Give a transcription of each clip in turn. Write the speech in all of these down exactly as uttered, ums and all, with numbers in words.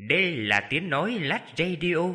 Đây là tiếng nói Lát Radio.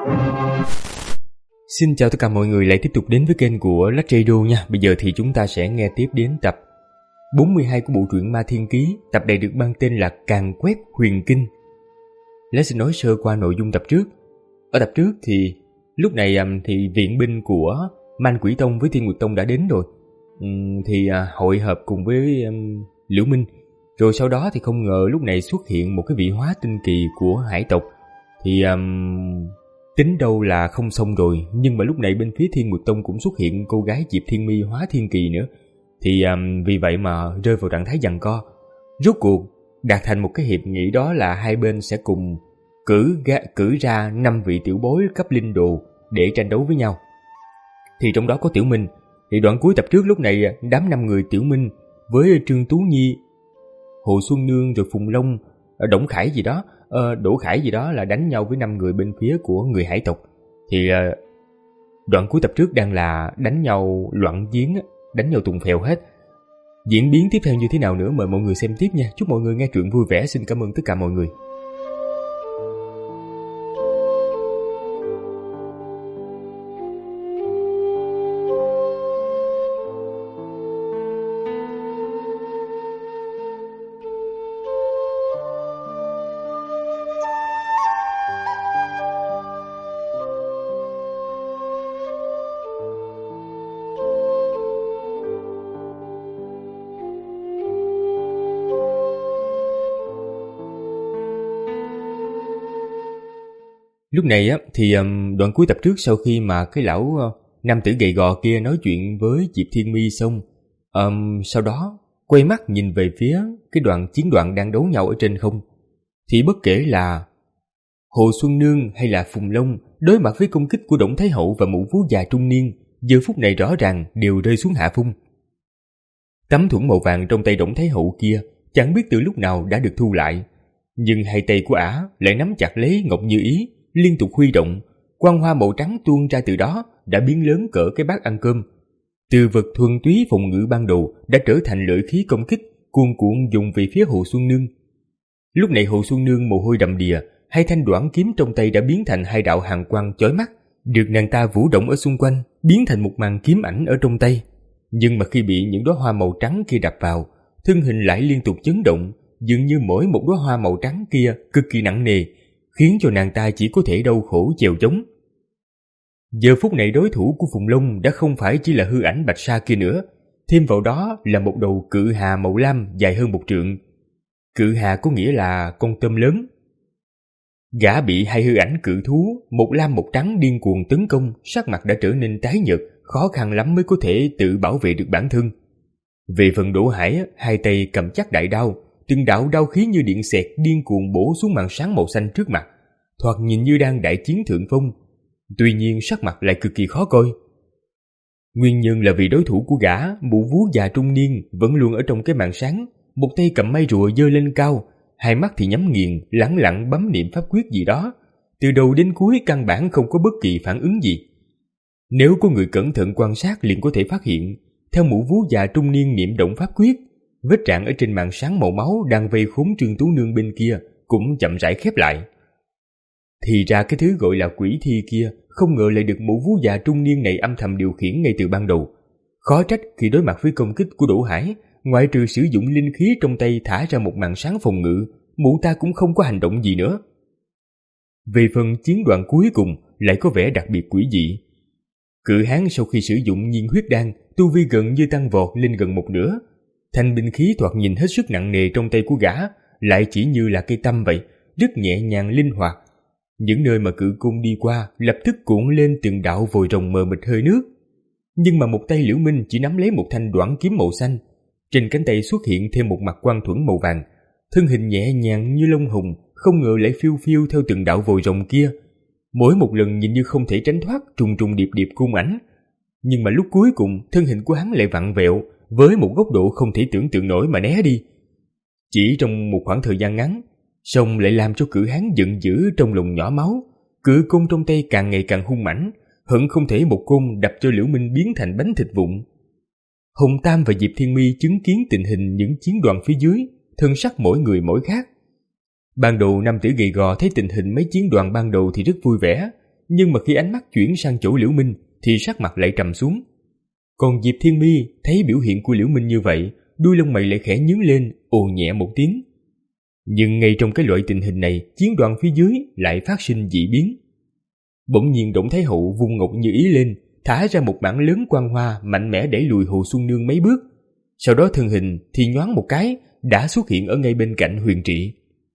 Xin chào tất cả mọi người lại tiếp tục đến với kênh của Lát Radio nha. Bây giờ thì chúng ta sẽ nghe tiếp đến tập bốn mươi hai của bộ truyện Ma Thiên Ký. Tập này được mang tên là Càn Quét Huyền Kinh. Lát xin nói sơ qua nội dung tập trước. Ở tập trước thì lúc này thì viện binh của Man Quỷ Tông với Thiên Nguyệt Tông đã đến rồi. Thì hội hợp cùng với Liễu Minh. Rồi sau đó thì không ngờ lúc này xuất hiện một cái vị hóa tinh kỳ của hải tộc. Thì um, tính đâu là không xong rồi. Nhưng mà lúc này bên phía Thiên Nguyệt Tông cũng xuất hiện cô gái Diệp Thiên Mi hóa thiên kỳ nữa. Thì um, vì vậy mà rơi vào trạng thái giằng co. Rốt cuộc đạt thành một cái hiệp nghị, đó là hai bên sẽ cùng cử, ga, cử ra năm vị tiểu bối cấp linh đồ để tranh đấu với nhau. Thì trong đó có Tiểu Minh. Thì đoạn cuối tập trước lúc này đám năm người Tiểu Minh với Trương Tú Nhi, Hồ Xuân Nương rồi Phùng Long, Đổng Khải gì đó, Đỗ Khải gì đó là đánh nhau với năm người bên phía của người hải tộc. Thì đoạn cuối tập trước đang là đánh nhau loạn giếng, đánh nhau tùng phèo hết. Diễn biến tiếp theo như thế nào nữa mời mọi người xem tiếp nha. Chúc mọi người nghe truyện vui vẻ. Xin cảm ơn tất cả mọi người. Lúc này á thì um, đoạn cuối tập trước, sau khi mà cái lão uh, nam tử gầy gò kia nói chuyện với Diệp Thiên Mi xong, um, sau đó quay mắt nhìn về phía cái đoạn chiến đoạn đang đấu nhau ở trên không, thì bất kể là Hồ Xuân Nương hay là Phùng Long đối mặt với công kích của Đổng Thái Hậu và mụ vú già trung niên, giờ phút này rõ ràng đều rơi xuống hạ phong. Tấm thuẫn màu vàng trong tay Đổng Thái Hậu kia chẳng biết từ lúc nào đã được thu lại, nhưng hai tay của ả lại nắm chặt lấy ngọc như ý, liên tục huy động. Quang hoa màu trắng tuôn ra từ đó đã biến lớn cỡ cái bát ăn cơm. Từ vật thuần túy phòng ngự ban đầu đã trở thành lợi khí công kích cuồn cuộn dùng về phía Hồ Xuân Nương. Lúc này Hồ Xuân Nương mồ hôi đầm đìa, hai thanh đoản kiếm trong tay đã biến thành hai đạo hàn quang chói mắt, được nàng ta vũ động ở xung quanh, biến thành một màn kiếm ảnh ở trong tay. Nhưng mà khi bị những đóa hoa màu trắng kia đập vào, thân hình lại liên tục chấn động, dường như mỗi một đóa hoa màu trắng kia cực kỳ nặng nề, khiến cho nàng ta chỉ có thể đau khổ chèo chống. Giờ phút này đối thủ của Phùng Long đã không phải chỉ là hư ảnh bạch sa kia nữa, thêm vào đó là một đầu cự hà màu lam dài hơn một trượng. Cự hà có nghĩa là con tôm lớn. Gã bị hai hư ảnh cự thú, một lam một trắng điên cuồng tấn công, sắc mặt đã trở nên tái nhợt, khó khăn lắm mới có thể tự bảo vệ được bản thân. Về phần Đỗ Hải, hai tay cầm chắc đại đao, từng đạo đao khí như điện xẹt điên cuồng bổ xuống màn sáng màu xanh trước mặt, thoạt nhìn như đang đại chiến thượng phong. Tuy nhiên sắc mặt lại cực kỳ khó coi. Nguyên nhân là vì đối thủ của gã, mụ vú già trung niên, vẫn luôn ở trong cái màn sáng, một tay cầm mây rùa giơ lên cao, hai mắt thì nhắm nghiền, lẳng lặng bấm niệm pháp quyết gì đó. Từ đầu đến cuối căn bản không có bất kỳ phản ứng gì. Nếu có người cẩn thận quan sát liền có thể phát hiện, theo mụ vú già trung niên niệm động pháp quyết, vết rạn ở trên màn sáng màu máu đang vây khốn Trương Tú Nương bên kia cũng chậm rãi khép lại. Thì ra cái thứ gọi là quỷ thi kia không ngờ lại được mụ vú già trung niên này âm thầm điều khiển ngay từ ban đầu. Khó trách khi đối mặt với công kích của Đỗ Hải, ngoại trừ sử dụng linh khí trong tay thả ra một màn sáng phòng ngự, mụ ta cũng không có hành động gì nữa. Về phần chiến đoạn cuối cùng lại có vẻ đặc biệt quỷ dị. Cự hán sau khi sử dụng nhiên huyết đan, tu vi gần như tăng vọt lên gần một nửa. Thanh binh khí thoạt nhìn hết sức nặng nề trong tay của gã lại chỉ như là cây tăm vậy, rất nhẹ nhàng linh hoạt. Những nơi mà cự cung đi qua lập tức cuộn lên từng đạo vòi rồng mờ mịt hơi nước. Nhưng mà một tay Liễu Minh chỉ nắm lấy một thanh đoản kiếm màu xanh, trên cánh tay xuất hiện thêm một mặt quan thuẫn màu vàng, thân hình nhẹ nhàng như lông hùng, không ngờ lại phiêu phiêu theo từng đạo vòi rồng kia. Mỗi một lần nhìn như không thể tránh thoát trùng trùng điệp điệp cung ảnh, nhưng mà lúc cuối cùng thân hình của hắn lại vặn vẹo với một góc độ không thể tưởng tượng nổi mà né đi. Chỉ trong một khoảng thời gian ngắn, song lại làm cho cự hán giận dữ trong lòng nhỏ máu, cự côn trong tay càng ngày càng hung mãnh, hận không thể một côn đập cho Liễu Minh biến thành bánh thịt vụn. Hồng Tam và Diệp Thiên Mi chứng kiến tình hình những chiến đoàn phía dưới, thân sắc mỗi người mỗi khác. Ban đầu nam tử gầy gò thấy tình hình mấy chiến đoàn ban đầu thì rất vui vẻ, nhưng mà khi ánh mắt chuyển sang chỗ Liễu Minh thì sắc mặt lại trầm xuống. Còn Diệp Thiên Mi thấy biểu hiện của Liễu Minh như vậy, đuôi lông mày lại khẽ nhướng lên, ồ nhẹ một tiếng. Nhưng ngay trong cái loại tình hình này, chiến đoàn phía dưới lại phát sinh dị biến. Bỗng nhiên Đổng Thái Hậu vung ngọc như ý lên, thả ra một mảng lớn quang hoa mạnh mẽ đẩy lùi Hồ Xuân Nương mấy bước. Sau đó thân hình thì nhoáng một cái đã xuất hiện ở ngay bên cạnh Huyền Trị.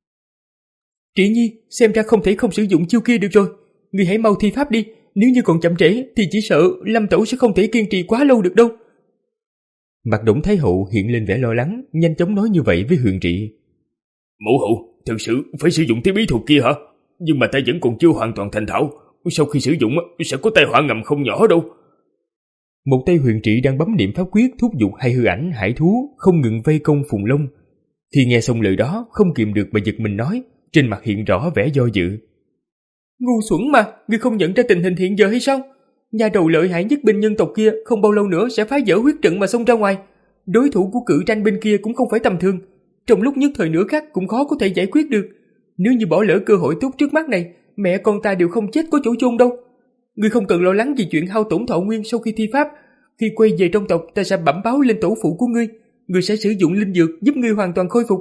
Trị Nhi, xem ra không thể không sử dụng chiêu kia được rồi. Ngươi hãy mau thi pháp đi, nếu như còn chậm trễ thì chỉ sợ Lâm Tẩu sẽ không thể kiên trì quá lâu được đâu. Mặt Đổng Thái Hậu hiện lên vẻ lo lắng, nhanh chóng nói như vậy với Huyền Trị. Mẫu hậu, thực sự phải sử dụng thế bí thuật kia hả? Nhưng mà ta vẫn còn chưa hoàn toàn thành thạo, sau khi sử dụng sẽ có tai họa ngầm không nhỏ đâu. Một tay Huyền Trị đang bấm niệm pháp quyết thúc giục hai hư ảnh hải thú không ngừng vây công Phùng Long. Khi nghe xong lời đó không kìm được mà giật mình nói, trên mặt hiện rõ vẻ do dự. Ngu xuẩn mà, ngươi không nhận ra tình hình hiện giờ hay sao? Nhà đầu lợi hại nhất bên nhân tộc kia không bao lâu nữa sẽ phá vỡ huyết trận mà xông ra ngoài. Đối thủ của cự tranh bên kia cũng không phải tầm thường, trong lúc nhất thời nửa khắc cũng khó có thể giải quyết được. Nếu như bỏ lỡ cơ hội tốt trước mắt này, mẹ con ta đều không chết có chỗ chôn đâu. Ngươi không cần lo lắng vì chuyện hao tổn thọ nguyên sau khi thi pháp. Khi quay về trong tộc ta sẽ bẩm báo lên tổ phụ của ngươi, ngươi sẽ sử dụng linh dược giúp ngươi hoàn toàn khôi phục.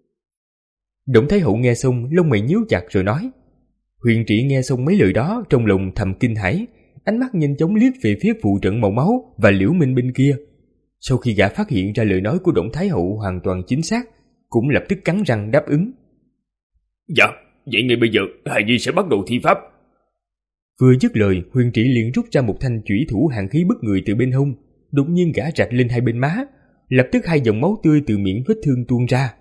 Đổng Thái Hậu nghe xong lông mày nhíu chặt rồi nói. Huyền Trị nghe xong mấy lời đó trong lòng thầm kinh hãi, ánh mắt nhanh chóng liếc về phía phù trận màu máu và Liễu Minh bên kia. Sau khi gã phát hiện ra lời nói của Đổng Thái Hậu hoàn toàn chính xác, cũng lập tức cắn răng đáp ứng. Dạ, vậy ngay bây giờ Hài Nhi sẽ bắt đầu thi pháp. Vừa dứt lời, Huyền Trị liền rút ra một thanh chủy thủ hàn khí bức người từ bên hông, đột nhiên gã rạch lên hai bên má, lập tức hai dòng máu tươi từ miệng vết thương tuôn ra.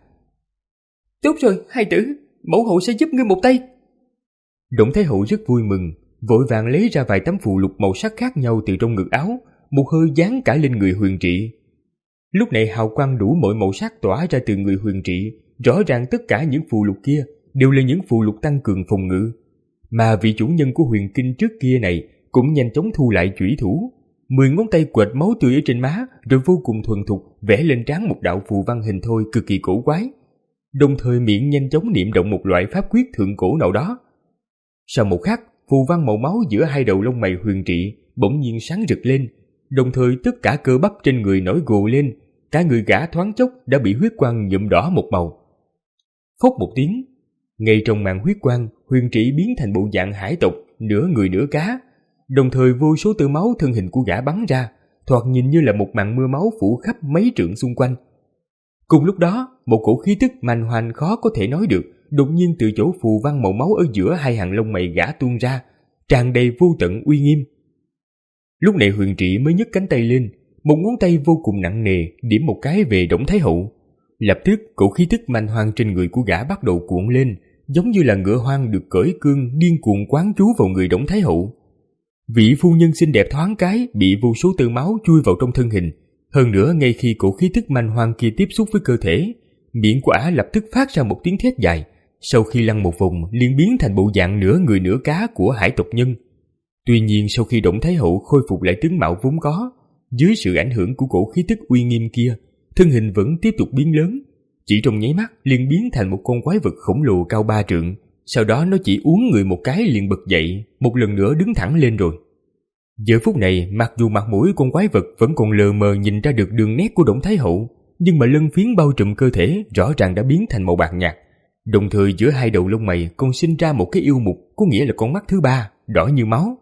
Tốt rồi, hai tử, mẫu hậu sẽ giúp ngươi một tay. Đổng Thái Hậu rất vui mừng, vội vàng lấy ra vài tấm phù lục màu sắc khác nhau từ trong ngực áo, một hơi dán cả lên người Huyền Trị. Lúc này hào quang đủ mọi màu sắc tỏa ra từ người Huyền Trị, rõ ràng tất cả những phù lục kia đều là những phù lục tăng cường phòng ngự. Mà vị chủ nhân của huyền kinh trước kia này cũng nhanh chóng thu lại chủy thủ, mười ngón tay quệt máu tươi ở trên má, rồi vô cùng thuần thục vẽ lên trán một đạo phù văn hình thoi cực kỳ cổ quái, đồng thời miệng nhanh chóng niệm động một loại pháp quyết thượng cổ nào đó. Sau một khắc, phù văn màu máu giữa hai đầu lông mày Huyền Trị bỗng nhiên sáng rực lên, đồng thời tất cả cơ bắp trên người nổi gồ lên, cả người gã thoáng chốc đã bị huyết quang nhuộm đỏ một màu. Phốc một tiếng, ngay trong màn huyết quang, Huyền Trị biến thành bộ dạng hải tộc, nửa người nửa cá, đồng thời vô số tia máu thân hình của gã bắn ra, thoạt nhìn như là một màn mưa máu phủ khắp mấy trượng xung quanh. Cùng lúc đó, một cổ khí tức manh hoành khó có thể nói được đột nhiên từ chỗ phù văn màu máu ở giữa hai hàng lông mày gã tuôn ra, tràn đầy vô tận uy nghiêm. Lúc này Huyền Trị mới nhấc cánh tay lên, một ngón tay vô cùng nặng nề điểm một cái về Đổng Thái Hậu. Lập tức cổ khí tức manh hoang trên người của gã bắt đầu cuộn lên, giống như là ngựa hoang được cởi cương điên cuồng quán trú vào người Đổng Thái Hậu. Vị phu nhân xinh đẹp thoáng cái bị vô số tơ máu chui vào trong thân hình. Hơn nữa ngay khi cổ khí tức manh hoang kia tiếp xúc với cơ thể, miệng của ả lập tức phát ra một tiếng thét dài, sau khi lăn một vòng liền biến thành bộ dạng nửa người nửa cá của hải tộc nhân. Tuy nhiên sau khi Đổng Thái Hậu khôi phục lại tướng mạo vốn có, dưới sự ảnh hưởng của cổ khí tức uy nghiêm kia, thân hình vẫn tiếp tục biến lớn, chỉ trong nháy mắt liền biến thành một con quái vật khổng lồ cao ba trượng. Sau đó nó chỉ uốn người một cái liền bật dậy, một lần nữa đứng thẳng lên rồi. Giờ phút này, mặc dù mặt mũi con quái vật vẫn còn lờ mờ nhìn ra được đường nét của Đổng Thái Hậu, nhưng mà lân phiến bao trùm cơ thể rõ ràng đã biến thành màu bạc nhạt. Đồng thời giữa hai đầu lông mày còn sinh ra một cái yêu mục, có nghĩa là con mắt thứ ba, đỏ như máu.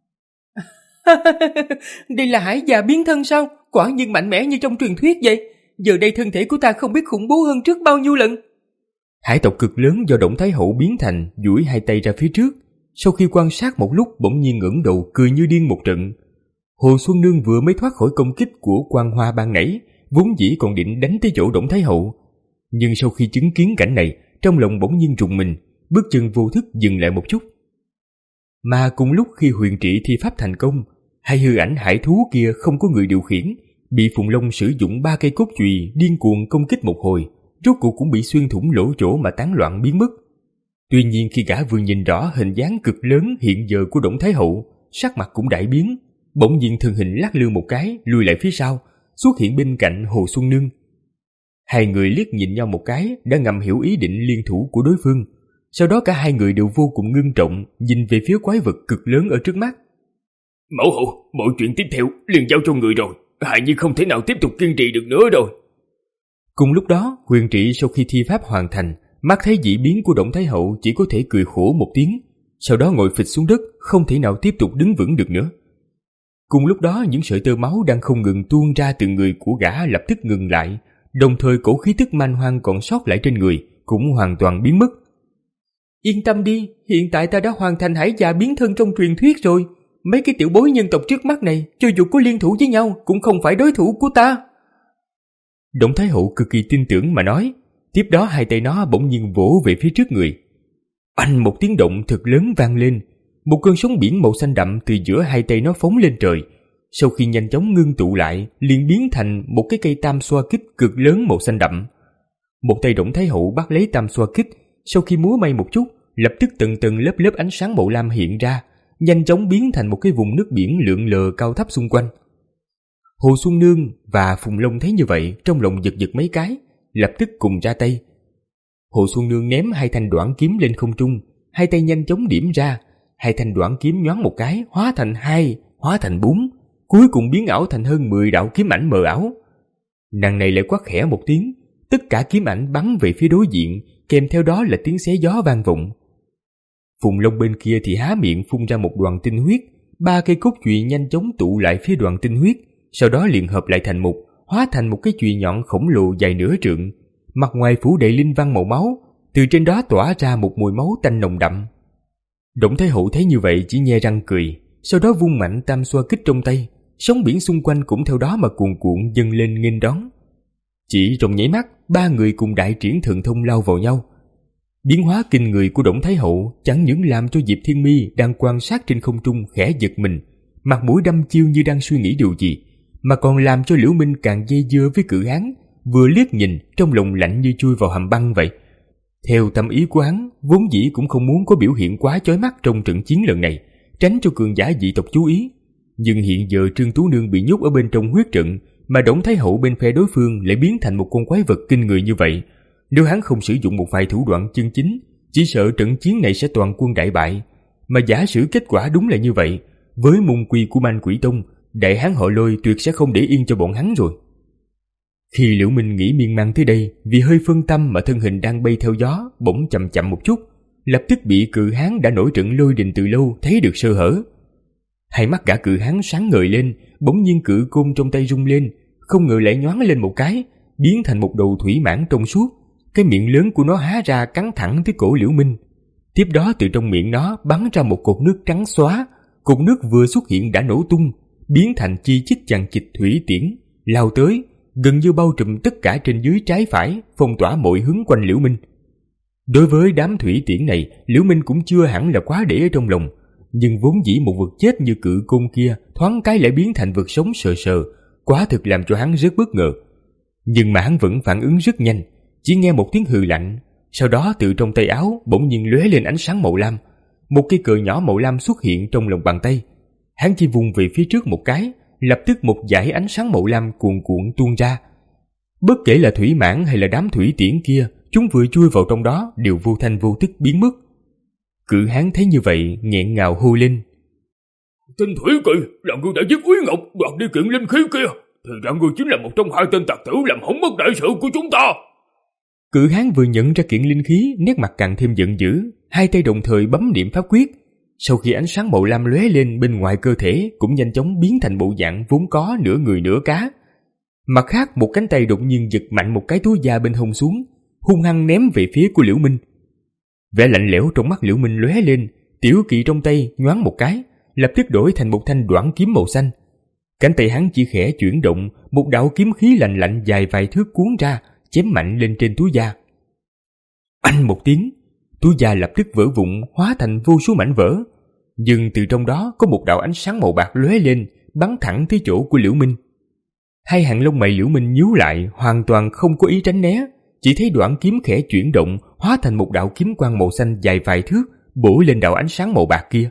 Đây là hải già biến thân sao? Quả nhiên mạnh mẽ như trong truyền thuyết vậy. Giờ đây thân thể của ta không biết khủng bố hơn trước bao nhiêu lần. Hải tộc cực lớn do Đổng Thái Hậu biến thành duỗi hai tay ra phía trước, sau khi quan sát một lúc bỗng nhiên ngẩng đầu cười như điên một trận. Hồ Xuân Nương vừa mới thoát khỏi công kích của Quang Hoa ban nãy, vốn dĩ còn định đánh tới chỗ Đổng Thái Hậu, nhưng sau khi chứng kiến cảnh này, trong lòng bỗng nhiên rùng mình, bước chân vô thức dừng lại một chút. Mà cùng lúc khi Huyền Trị thi pháp thành công, hai hư ảnh hải thú kia không có người điều khiển, bị Phùng Long sử dụng ba cây cốt chùy điên cuồng công kích một hồi, rốt cuộc cũng bị xuyên thủng lỗ chỗ mà tán loạn biến mất. Tuy nhiên khi gã vừa nhìn rõ hình dáng cực lớn hiện giờ của Đổng Thái Hậu, sắc mặt cũng đại biến, bỗng nhiên thân hình lắc lư một cái lùi lại phía sau, xuất hiện bên cạnh Hồ Xuân Nương. Hai người liếc nhìn nhau một cái đã ngầm hiểu ý định liên thủ của đối phương, Sau đó cả hai người đều vô cùng ngưng trọng nhìn về phía quái vật cực lớn ở trước mắt. Mẫu hậu, mọi chuyện tiếp theo liền giao cho người rồi. Hài Nhi không thể nào tiếp tục kiên trì được nữa rồi. Cùng lúc đó, Huyền Trị sau khi thi pháp hoàn thành, mắt thấy dị biến của Đổng Thái Hậu chỉ có thể cười khổ một tiếng, sau đó ngồi phịch xuống đất, không thể nào tiếp tục đứng vững được nữa. Cùng lúc đó, những sợi tơ máu đang không ngừng tuôn ra từ người của gã lập tức ngừng lại, đồng thời cổ khí tức man hoang còn sót lại trên người cũng hoàn toàn biến mất. Yên tâm đi, hiện tại ta đã hoàn thành hải già biến thân trong truyền thuyết rồi. Mấy cái tiểu bối nhân tộc trước mắt này, cho dù có liên thủ với nhau, cũng không phải đối thủ của ta. Đổng Thái Hậu cực kỳ tin tưởng mà nói. Tiếp đó hai tay nó bỗng nhiên vỗ về phía trước người. Oanh, một tiếng động thật lớn vang lên. Một cơn sóng biển màu xanh đậm từ giữa hai tay nó phóng lên trời. Sau khi nhanh chóng ngưng tụ lại, liền biến thành một cái cây tam xoa kích cực lớn màu xanh đậm. Một tay Đổng Thái Hậu bắt lấy tam xoa kích, sau khi múa may một chút, lập tức từng từng lớp lớp ánh sáng màu lam hiện ra, nhanh chóng biến thành một cái vùng nước biển lượn lờ cao thấp xung quanh. Hồ Xuân Nương và Phùng Long thấy như vậy, trong lòng giật giật mấy cái, lập tức cùng ra tay. Hồ Xuân Nương ném hai thanh đoản kiếm lên không trung, hai tay nhanh chóng điểm ra, hai thanh đoản kiếm nhoáng một cái, hóa thành hai, hóa thành bốn, cuối cùng biến ảo thành hơn mười đạo kiếm ảnh mờ ảo. Nàng này lại quát khẽ một tiếng, tất cả kiếm ảnh bắn về phía đối diện, kèm theo đó là tiếng xé gió vang vọng. Phùng Long bên kia thì há miệng phun ra một đoàn tinh huyết, ba cây cốt chùy nhanh chóng tụ lại phía đoàn tinh huyết, sau đó liền hợp lại thành một, hóa thành một cái chùy nhọn khổng lồ dài nửa trượng, mặt ngoài phủ đầy linh văn màu máu, từ trên đó tỏa ra một mùi máu tanh nồng đậm. Đổng Thái Hậu thấy như vậy chỉ nhe răng cười, sau đó vung mạnh tam xoa kích trong tay, sóng biển xung quanh cũng theo đó mà cuồn cuộn dâng lên nghênh đón. Chỉ trong nháy mắt, ba người cùng đại triển thượng thông lao vào nhau. Biến hóa kinh người của Đổng Thái Hậu chẳng những làm cho Diệp Thiên Mi đang quan sát trên không trung khẽ giật mình, mặt mũi đăm chiêu như đang suy nghĩ điều gì, mà còn làm cho Liễu Minh càng dây dưa với cự hán, vừa liếc nhìn trong lòng lạnh như chui vào hầm băng vậy. Theo tâm ý của hắn, vốn dĩ cũng không muốn có biểu hiện quá chói mắt trong trận chiến lần này, tránh cho cường giả dị tộc chú ý. Nhưng hiện giờ Trương Tú Nương bị nhốt ở bên trong huyết trận, mà Đổng Thái Hậu bên phe đối phương lại biến thành một con quái vật kinh người như vậy. Nếu hắn không sử dụng một vài thủ đoạn chân chính, chỉ sợ trận chiến này sẽ toàn quân đại bại. Mà giả sử kết quả đúng là như vậy, với môn quy của Man Quỷ Tông, đại hán họ Lôi tuyệt sẽ không để yên cho bọn hắn rồi. Khi Liễu Minh nghĩ miên man tới đây, vì hơi phân tâm mà thân hình đang bay theo gió bỗng chậm chậm một chút, lập tức bị cự hán đã nổi trận lôi đình từ lâu thấy được sơ hở. Hai mắt gã cự hán sáng ngời lên, bỗng nhiên cự côn trong tay rung lên, không ngờ lại nhoáng lên một cái, biến thành một đầu thủy mãng trong suốt. Cái miệng lớn của nó há ra cắn thẳng tới cổ Liễu Minh. Tiếp đó từ trong miệng nó bắn ra một cột nước trắng xóa, cột nước vừa xuất hiện đã nổ tung, biến thành chi chít chằng chịt thủy tiễn, lao tới, gần như bao trùm tất cả trên dưới trái phải, phong tỏa mọi hướng quanh Liễu Minh. Đối với đám thủy tiễn này, Liễu Minh cũng chưa hẳn là quá để ở trong lòng, nhưng vốn dĩ một vực chết như cự côn kia thoáng cái lại biến thành vực sống sờ sờ, quá thực làm cho hắn rất bất ngờ. Nhưng mà hắn vẫn phản ứng rất nhanh, chỉ nghe một tiếng hừ lạnh, sau đó từ trong tay áo bỗng nhiên lóe lên ánh sáng màu lam, một cây cờ nhỏ màu lam xuất hiện trong lòng bàn tay. Hắn chỉ vùng về phía trước một cái, lập tức một dải ánh sáng màu lam cuồn cuộn tuôn ra. Bất kể là thủy mãng hay là đám thủy tiễn kia, chúng vừa chui vào trong đó đều vô thanh vô tức biến mất. Cự hán thấy như vậy nghẹn ngào hô lên: Tên Thủy Kỳ là người đã giết Úy Ngọc đoạt đi kiện linh khí kia, thì ra người chính là một trong hai tên tặc tử làm hỏng mất đại sự của chúng ta. Cự hán vừa nhận ra kiện linh khí, nét mặt càng thêm giận dữ, hai tay đồng thời bấm niệm pháp quyết. Sau khi ánh sáng màu lam lóe lên, bên ngoài cơ thể cũng nhanh chóng biến thành bộ dạng vốn có nửa người nửa cá. Mặt khác, một cánh tay đột nhiên giật mạnh một cái túi da bên hông xuống, hung hăng ném về phía của Liễu Minh. Vẻ lạnh lẽo trong mắt Liễu Minh lóe lên, tiểu kỵ trong tay nhoáng một cái, lập tức đổi thành một thanh đoản kiếm màu xanh. Cánh tay hắn chỉ khẽ chuyển động, một đạo kiếm khí lạnh lạnh dài vài thước cuốn ra, chém mạnh lên trên túi da. Oanh một tiếng, túi da lập tức vỡ vụn, hóa thành vô số mảnh vỡ. Nhưng từ trong đó có một đạo ánh sáng màu bạc lóe lên, bắn thẳng tới chỗ của Liễu Minh. Hai hàng lông mày Liễu Minh nhíu lại, hoàn toàn không có ý tránh né, chỉ thấy đoạn kiếm khẽ chuyển động, hóa thành một đạo kiếm quang màu xanh dài vài thước, bổ lên đạo ánh sáng màu bạc kia.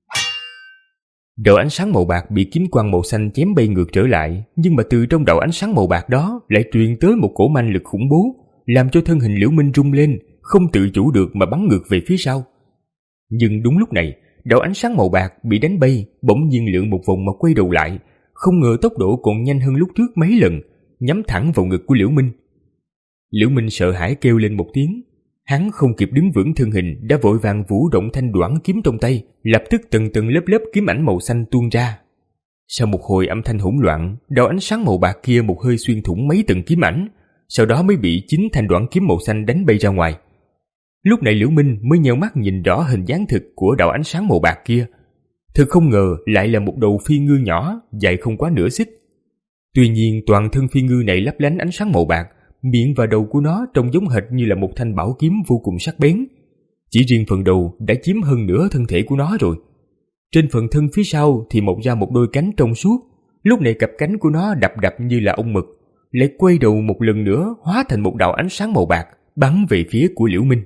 Đạo ánh sáng màu bạc bị kiếm quang màu xanh chém bay ngược trở lại, nhưng mà từ trong đạo ánh sáng màu bạc đó lại truyền tới một cổ manh lực khủng bố, làm cho thân hình Liễu Minh rung lên, không tự chủ được mà bắn ngược về phía sau. Nhưng đúng lúc này, đạo ánh sáng màu bạc bị đánh bay, bỗng nhiên lượn một vòng mà quay đầu lại, không ngờ tốc độ còn nhanh hơn lúc trước mấy lần, nhắm thẳng vào ngực của Liễu Minh. Liễu Minh sợ hãi kêu lên một tiếng, hắn không kịp đứng vững thân hình đã vội vàng vũ động thanh đoản kiếm trong tay, lập tức từng từng lớp lớp kiếm ảnh màu xanh tuôn ra. Sau một hồi âm thanh hỗn loạn, đạo ánh sáng màu bạc kia một hơi xuyên thủng mấy tầng kiếm ảnh, sau đó mới bị chính thanh đoản kiếm màu xanh đánh bay ra ngoài. Lúc này Liễu Minh mới nheo mắt nhìn rõ hình dáng thực của đạo ánh sáng màu bạc kia. Thực không ngờ lại là một đầu phi ngư nhỏ, dài không quá nửa xích. Tuy nhiên toàn thân phi ngư này lấp lánh ánh sáng màu bạc, miệng và đầu của nó trông giống hệt như là một thanh bảo kiếm vô cùng sắc bén. Chỉ riêng phần đầu đã chiếm hơn nửa thân thể của nó rồi. Trên phần thân phía sau thì mọc ra một đôi cánh trong suốt, lúc này cặp cánh của nó đập đập như là ong mực, lại quay đầu một lần nữa hóa thành một đạo ánh sáng màu bạc bắn về phía của Liễu Minh.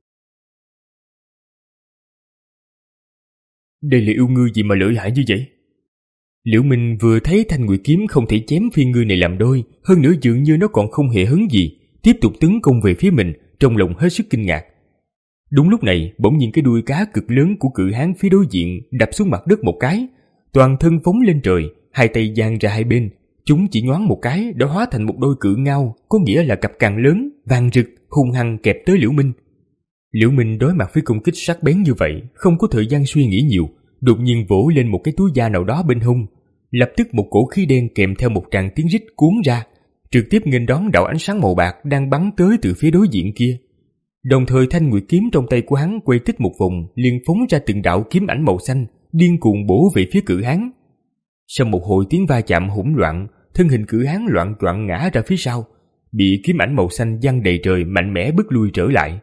Đây là yêu ngư gì mà lợi hại như vậy? Liễu Minh vừa thấy thanh nguyệt kiếm không thể chém phi ngư này làm đôi, hơn nữa dường như nó còn không hề hứng gì, tiếp tục tấn công về phía mình, trong lòng hết sức kinh ngạc. Đúng lúc này, bỗng nhiên cái đuôi cá cực lớn của cự hán phía đối diện đập xuống mặt đất một cái, toàn thân phóng lên trời, hai tay dang ra hai bên, chúng chỉ nhoáng một cái đã hóa thành một đôi cự ngao, có nghĩa là cặp càng lớn, vàng rực, hung hăng kẹp tới Liễu Minh. Liễu Minh đối mặt với công kích sắc bén như vậy, không có thời gian suy nghĩ nhiều, đột nhiên vỗ lên một cái túi da nào đó bên hông, lập tức một cổ khí đen kèm theo một tràng tiếng rít cuốn ra, trực tiếp nghênh đón đạo ánh sáng màu bạc đang bắn tới từ phía đối diện kia. Đồng thời thanh nguyệt kiếm trong tay của hắn quay tích một vòng, liền phóng ra từng đạo kiếm ảnh màu xanh, điên cuồng bổ về phía cự hán. Sau một hồi tiếng va chạm hỗn loạn, thân hình cự hán loạn choạng ngã ra phía sau, bị kiếm ảnh màu xanh giăng đầy trời mạnh mẽ bước lui trở lại.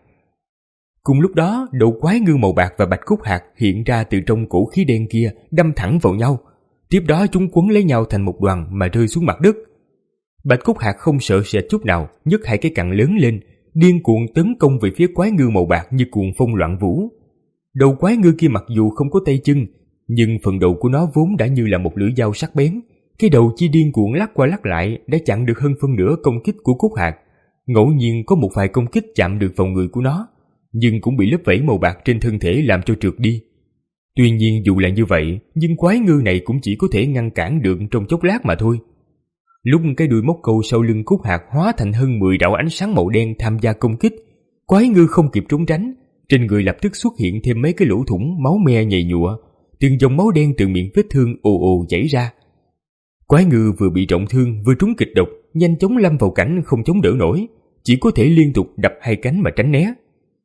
Cùng lúc đó, đầu quái ngư màu bạc và bạch cốt hạt hiện ra từ trong cổ khí đen kia, đâm thẳng vào nhau. Tiếp đó chúng quấn lấy nhau thành một đoàn mà rơi xuống mặt đất. Bạch cốt hạt không sợ sệt chút nào, nhấc hai cái cặn lớn lên, điên cuồng tấn công về phía quái ngư màu bạc như cuồng phong loạn vũ. Đầu quái ngư kia mặc dù không có tay chân, nhưng phần đầu của nó vốn đã như là một lưỡi dao sắc bén. Cái đầu chi điên cuồng lắc qua lắc lại đã chặn được hơn phân nửa công kích của cốt hạt. Ngẫu nhiên có một vài công kích chạm được vào người của nó, nhưng cũng bị lớp vảy màu bạc trên thân thể làm cho trượt đi. Tuy nhiên dù là như vậy, nhưng quái ngư này cũng chỉ có thể ngăn cản được trong chốc lát mà thôi. Lúc cái đuôi móc câu sau lưng cốt hạt hóa thành hơn mười đạo ánh sáng màu đen tham gia công kích, quái ngư không kịp trốn tránh, trên người lập tức xuất hiện thêm mấy cái lỗ thủng, máu me nhầy nhụa, từng dòng máu đen từ miệng vết thương ồ ồ chảy ra. Quái ngư vừa bị trọng thương vừa trúng kịch độc, nhanh chóng lâm vào cảnh không chống đỡ nổi, chỉ có thể liên tục đập hai cánh mà tránh né.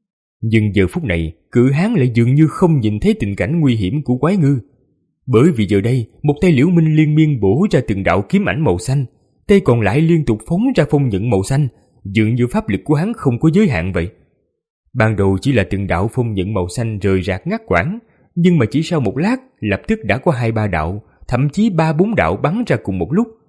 Nhưng giờ phút này, cự hán lại dường như không nhìn thấy tình cảnh nguy hiểm của quái ngư. Bởi vì giờ đây, một tay Liễu Minh liên miên bổ ra từng đạo kiếm ảnh màu xanh, tay còn lại liên tục phóng ra phong nhận màu xanh, dường như pháp lực của hắn không có giới hạn vậy. Ban đầu chỉ là từng đạo phong nhận màu xanh rời rạc ngắt quãng, nhưng mà chỉ sau một lát, lập tức đã có hai ba đạo, thậm chí ba bốn đạo bắn ra cùng một lúc.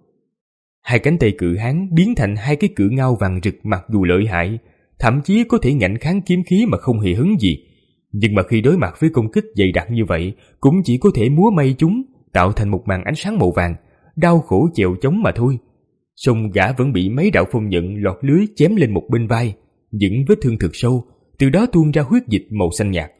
Hai cánh tay cự hán biến thành hai cái cự ngao vàng rực, mặc dù lợi hại, thậm chí có thể ngạnh kháng kiếm khí mà không hề hứng gì, nhưng mà khi đối mặt với công kích dày đặc như vậy, cũng chỉ có thể múa may chúng, tạo thành một màn ánh sáng màu vàng, đau khổ chèo chống mà thôi. Song gã vẫn bị mấy đạo phong nhận lọt lưới chém lên một bên vai, những vết thương thực sâu, từ đó tuôn ra huyết dịch màu xanh nhạt.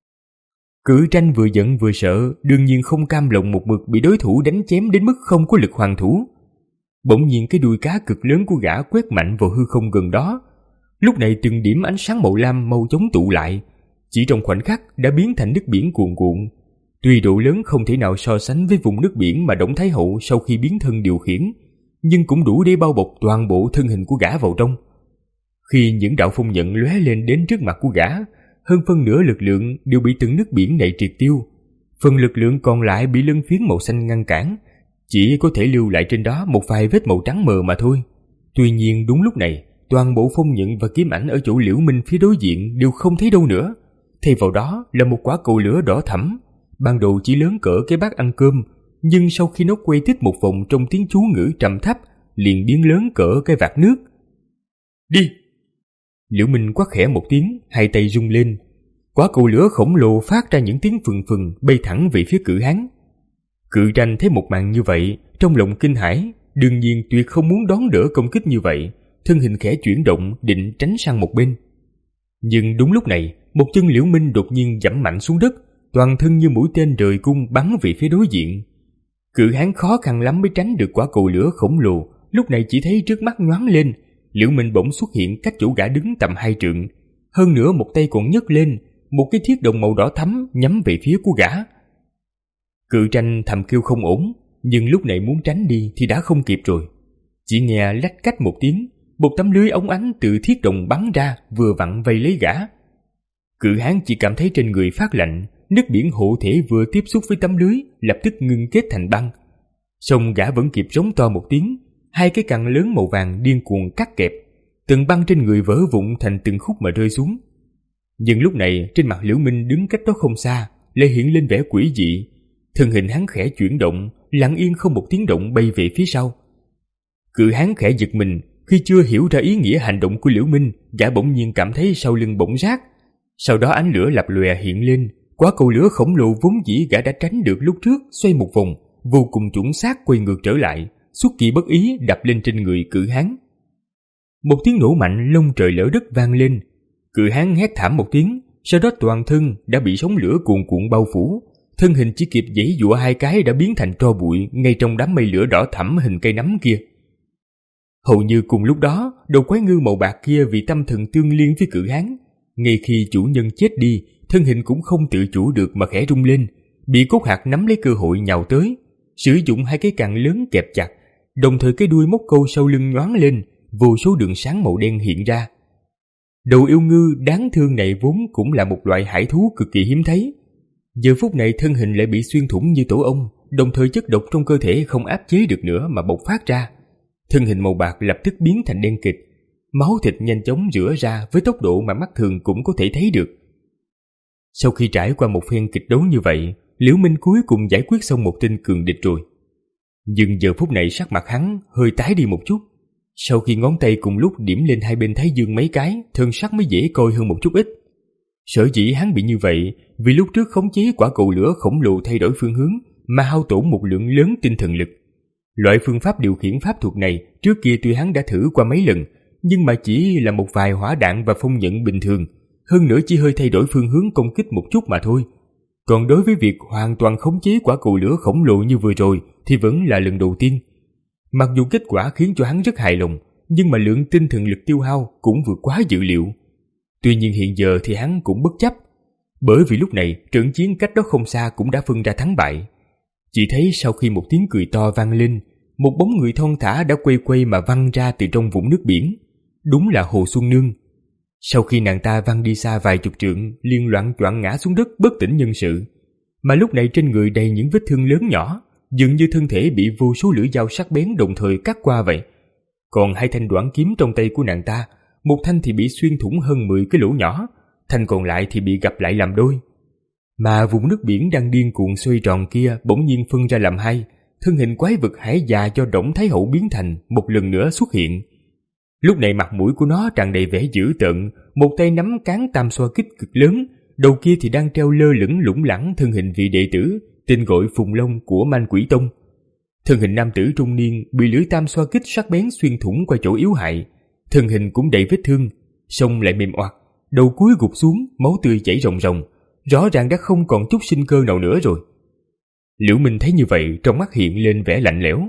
Cự tranh vừa giận vừa sợ, đương nhiên không cam lòng một mực bị đối thủ đánh chém đến mức không có lực hoàn thủ. Bỗng nhiên cái đuôi cá cực lớn của gã quét mạnh vào hư không gần đó. Lúc này từng điểm ánh sáng màu lam mau chóng tụ lại, chỉ trong khoảnh khắc đã biến thành nước biển cuồn cuộn. Tuy độ lớn không thể nào so sánh với vùng nước biển mà Đổng Thái Hậu sau khi biến thân điều khiển, nhưng cũng đủ để bao bọc toàn bộ thân hình của gã vào trong. Khi những đạo phong nhận lóe lên đến trước mặt của gã, hơn phân nửa lực lượng đều bị từng nước biển này triệt tiêu. Phần lực lượng còn lại bị lân phiến màu xanh ngăn cản, chỉ có thể lưu lại trên đó một vài vết màu trắng mờ mà thôi. Tuy nhiên đúng lúc này, toàn bộ phong nhận và kiếm ảnh ở chỗ Liễu Minh phía đối diện đều không thấy đâu nữa. Thay vào đó là một quả cầu lửa đỏ thẫm, ban đầu chỉ lớn cỡ cái bát ăn cơm, nhưng sau khi nó quay tích một vòng trong tiếng chú ngữ trầm thấp, liền biến lớn cỡ cái vạt nước. Đi! Liễu Minh quát khẽ một tiếng, hai tay rung lên. Quả cầu lửa khổng lồ phát ra những tiếng phừng phừng bay thẳng về phía cự hán. Cự tranh thấy một màn như vậy, trong lòng kinh hãi, đương nhiên tuyệt không muốn đón đỡ công kích như vậy, thân hình khẽ chuyển động định tránh sang một bên. Nhưng đúng lúc này, một chân Liễu Minh đột nhiên giẫm mạnh xuống đất, toàn thân như mũi tên rời cung bắn về phía đối diện. Cự hán khó khăn lắm mới tránh được quả cầu lửa khổng lồ, lúc này chỉ thấy trước mắt nhoáng lên, Liễu Minh bỗng xuất hiện cách chỗ gã đứng tầm hai trượng, hơn nữa một tay còn nhấc lên, một cái thiết đồng màu đỏ thắm nhắm về phía của gã. Cự tranh thầm kêu không ổn, nhưng lúc này muốn tránh đi thì đã không kịp rồi. Chỉ nghe lách cách một tiếng, một tấm lưới ống ánh từ thiết đồng bắn ra, vừa vặn vây lấy gã. Cự hán chỉ cảm thấy trên người phát lạnh, nước biển hộ thể vừa tiếp xúc với tấm lưới lập tức ngưng kết thành băng. Song gã vẫn kịp rống to một tiếng, hai cái cằn lớn màu vàng điên cuồng cắt kẹp, từng băng trên người vỡ vụn thành từng khúc mà rơi xuống. Nhưng lúc này trên mặt Liễu Minh đứng cách đó không xa lại hiện lên vẻ quỷ dị, thân hình hắn khẽ chuyển động, lặng yên không một tiếng động bay về phía sau. Cự hán khẽ giật mình, khi chưa hiểu ra ý nghĩa hành động của Liễu Minh, gã bỗng nhiên cảm thấy sau lưng bỗng rát. Sau đó ánh lửa lập lòe hiện lên, quả cầu lửa khổng lồ vốn dĩ gã đã tránh được lúc trước xoay một vòng, vô cùng chuẩn xác quay ngược trở lại, xuất kỳ bất ý đập lên trên người cự hán. Một tiếng nổ mạnh lông trời lỡ đất vang lên, cự hán hét thảm một tiếng, sau đó toàn thân đã bị sóng lửa cuồn cuộn bao phủ, thân hình chỉ kịp giãy giụa hai cái đã biến thành tro bụi ngay trong đám mây lửa đỏ thẫm hình cây nấm kia. Hầu như cùng lúc đó, đầu quái ngư màu bạc kia vì tâm thần tương liên với cự hán, ngay khi chủ nhân chết đi, thân hình cũng không tự chủ được mà khẽ rung lên, bị cốt hạt nắm lấy cơ hội nhào tới, sử dụng hai cái cằn lớn kẹp chặt, đồng thời cái đuôi móc câu sau lưng nhoáng lên, vô số đường sáng màu đen hiện ra. Đầu yêu ngư đáng thương này vốn cũng là một loại hải thú cực kỳ hiếm thấy, giờ phút này thân hình lại bị xuyên thủng như tổ ong, đồng thời chất độc trong cơ thể không áp chế được nữa mà bộc phát ra. Thân hình màu bạc lập tức biến thành đen kịt, máu thịt nhanh chóng rửa ra với tốc độ mà mắt thường cũng có thể thấy được. Sau khi trải qua một phen kịch đấu như vậy, Liễu Minh cuối cùng giải quyết xong một tên cường địch rồi. Nhưng giờ phút này sắc mặt hắn hơi tái đi một chút. Sau khi ngón tay cùng lúc điểm lên hai bên thái dương mấy cái, thân sắc mới dễ coi hơn một chút ít. Sở dĩ hắn bị như vậy vì lúc trước khống chế quả cầu lửa khổng lồ thay đổi phương hướng mà hao tổn một lượng lớn tinh thần lực. Loại phương pháp điều khiển pháp thuật này trước kia tuy hắn đã thử qua mấy lần, nhưng mà chỉ là một vài hỏa đạn và phong nhận bình thường, hơn nữa chỉ hơi thay đổi phương hướng công kích một chút mà thôi. Còn đối với việc hoàn toàn khống chế quả cầu lửa khổng lồ như vừa rồi thì vẫn là lần đầu tiên. Mặc dù kết quả khiến cho hắn rất hài lòng, nhưng mà lượng tinh thần lực tiêu hao cũng vượt quá dự liệu. Tuy nhiên hiện giờ thì hắn cũng bất chấp, bởi vì lúc này trận chiến cách đó không xa cũng đã phân ra thắng bại. Chỉ thấy sau khi một tiếng cười to vang lên, một bóng người thon thả đã quay quay mà văng ra từ trong vũng nước biển. Đúng là Hồ Xuân Nương. Sau khi nàng ta văng đi xa vài chục trượng, liền loạng choạng ngã xuống đất bất tỉnh nhân sự. Mà lúc này trên người đầy những vết thương lớn nhỏ, dường như thân thể bị vô số lưỡi dao sắc bén đồng thời cắt qua vậy. Còn hai thanh đoản kiếm trong tay của nàng ta, một thanh thì bị xuyên thủng hơn mười cái lỗ nhỏ, thanh còn lại thì bị gập lại làm đôi. Mà vùng nước biển đang điên cuồng xoay tròn kia bỗng nhiên phân ra làm hai, thân hình quái vật hải già do Đổng Thái Hậu biến thành một lần nữa xuất hiện. Lúc này mặt mũi của nó tràn đầy vẻ dữ tợn, một tay nắm cán tam xoa kích cực lớn, đầu kia thì đang treo lơ lửng lủng lẳng thân hình vị đệ tử tên gọi Phùng Long của Man Quỷ Tông. Thân hình nam tử trung niên bị lưỡi tam xoa kích sắc bén xuyên thủng qua chỗ yếu hại, thân hình cũng đầy vết thương, song lại mềm oặt, đầu cúi gục xuống, máu tươi chảy ròng ròng, rõ ràng đã không còn chút sinh cơ nào nữa rồi. Liễu Minh thấy như vậy, trong mắt hiện lên vẻ lạnh lẽo.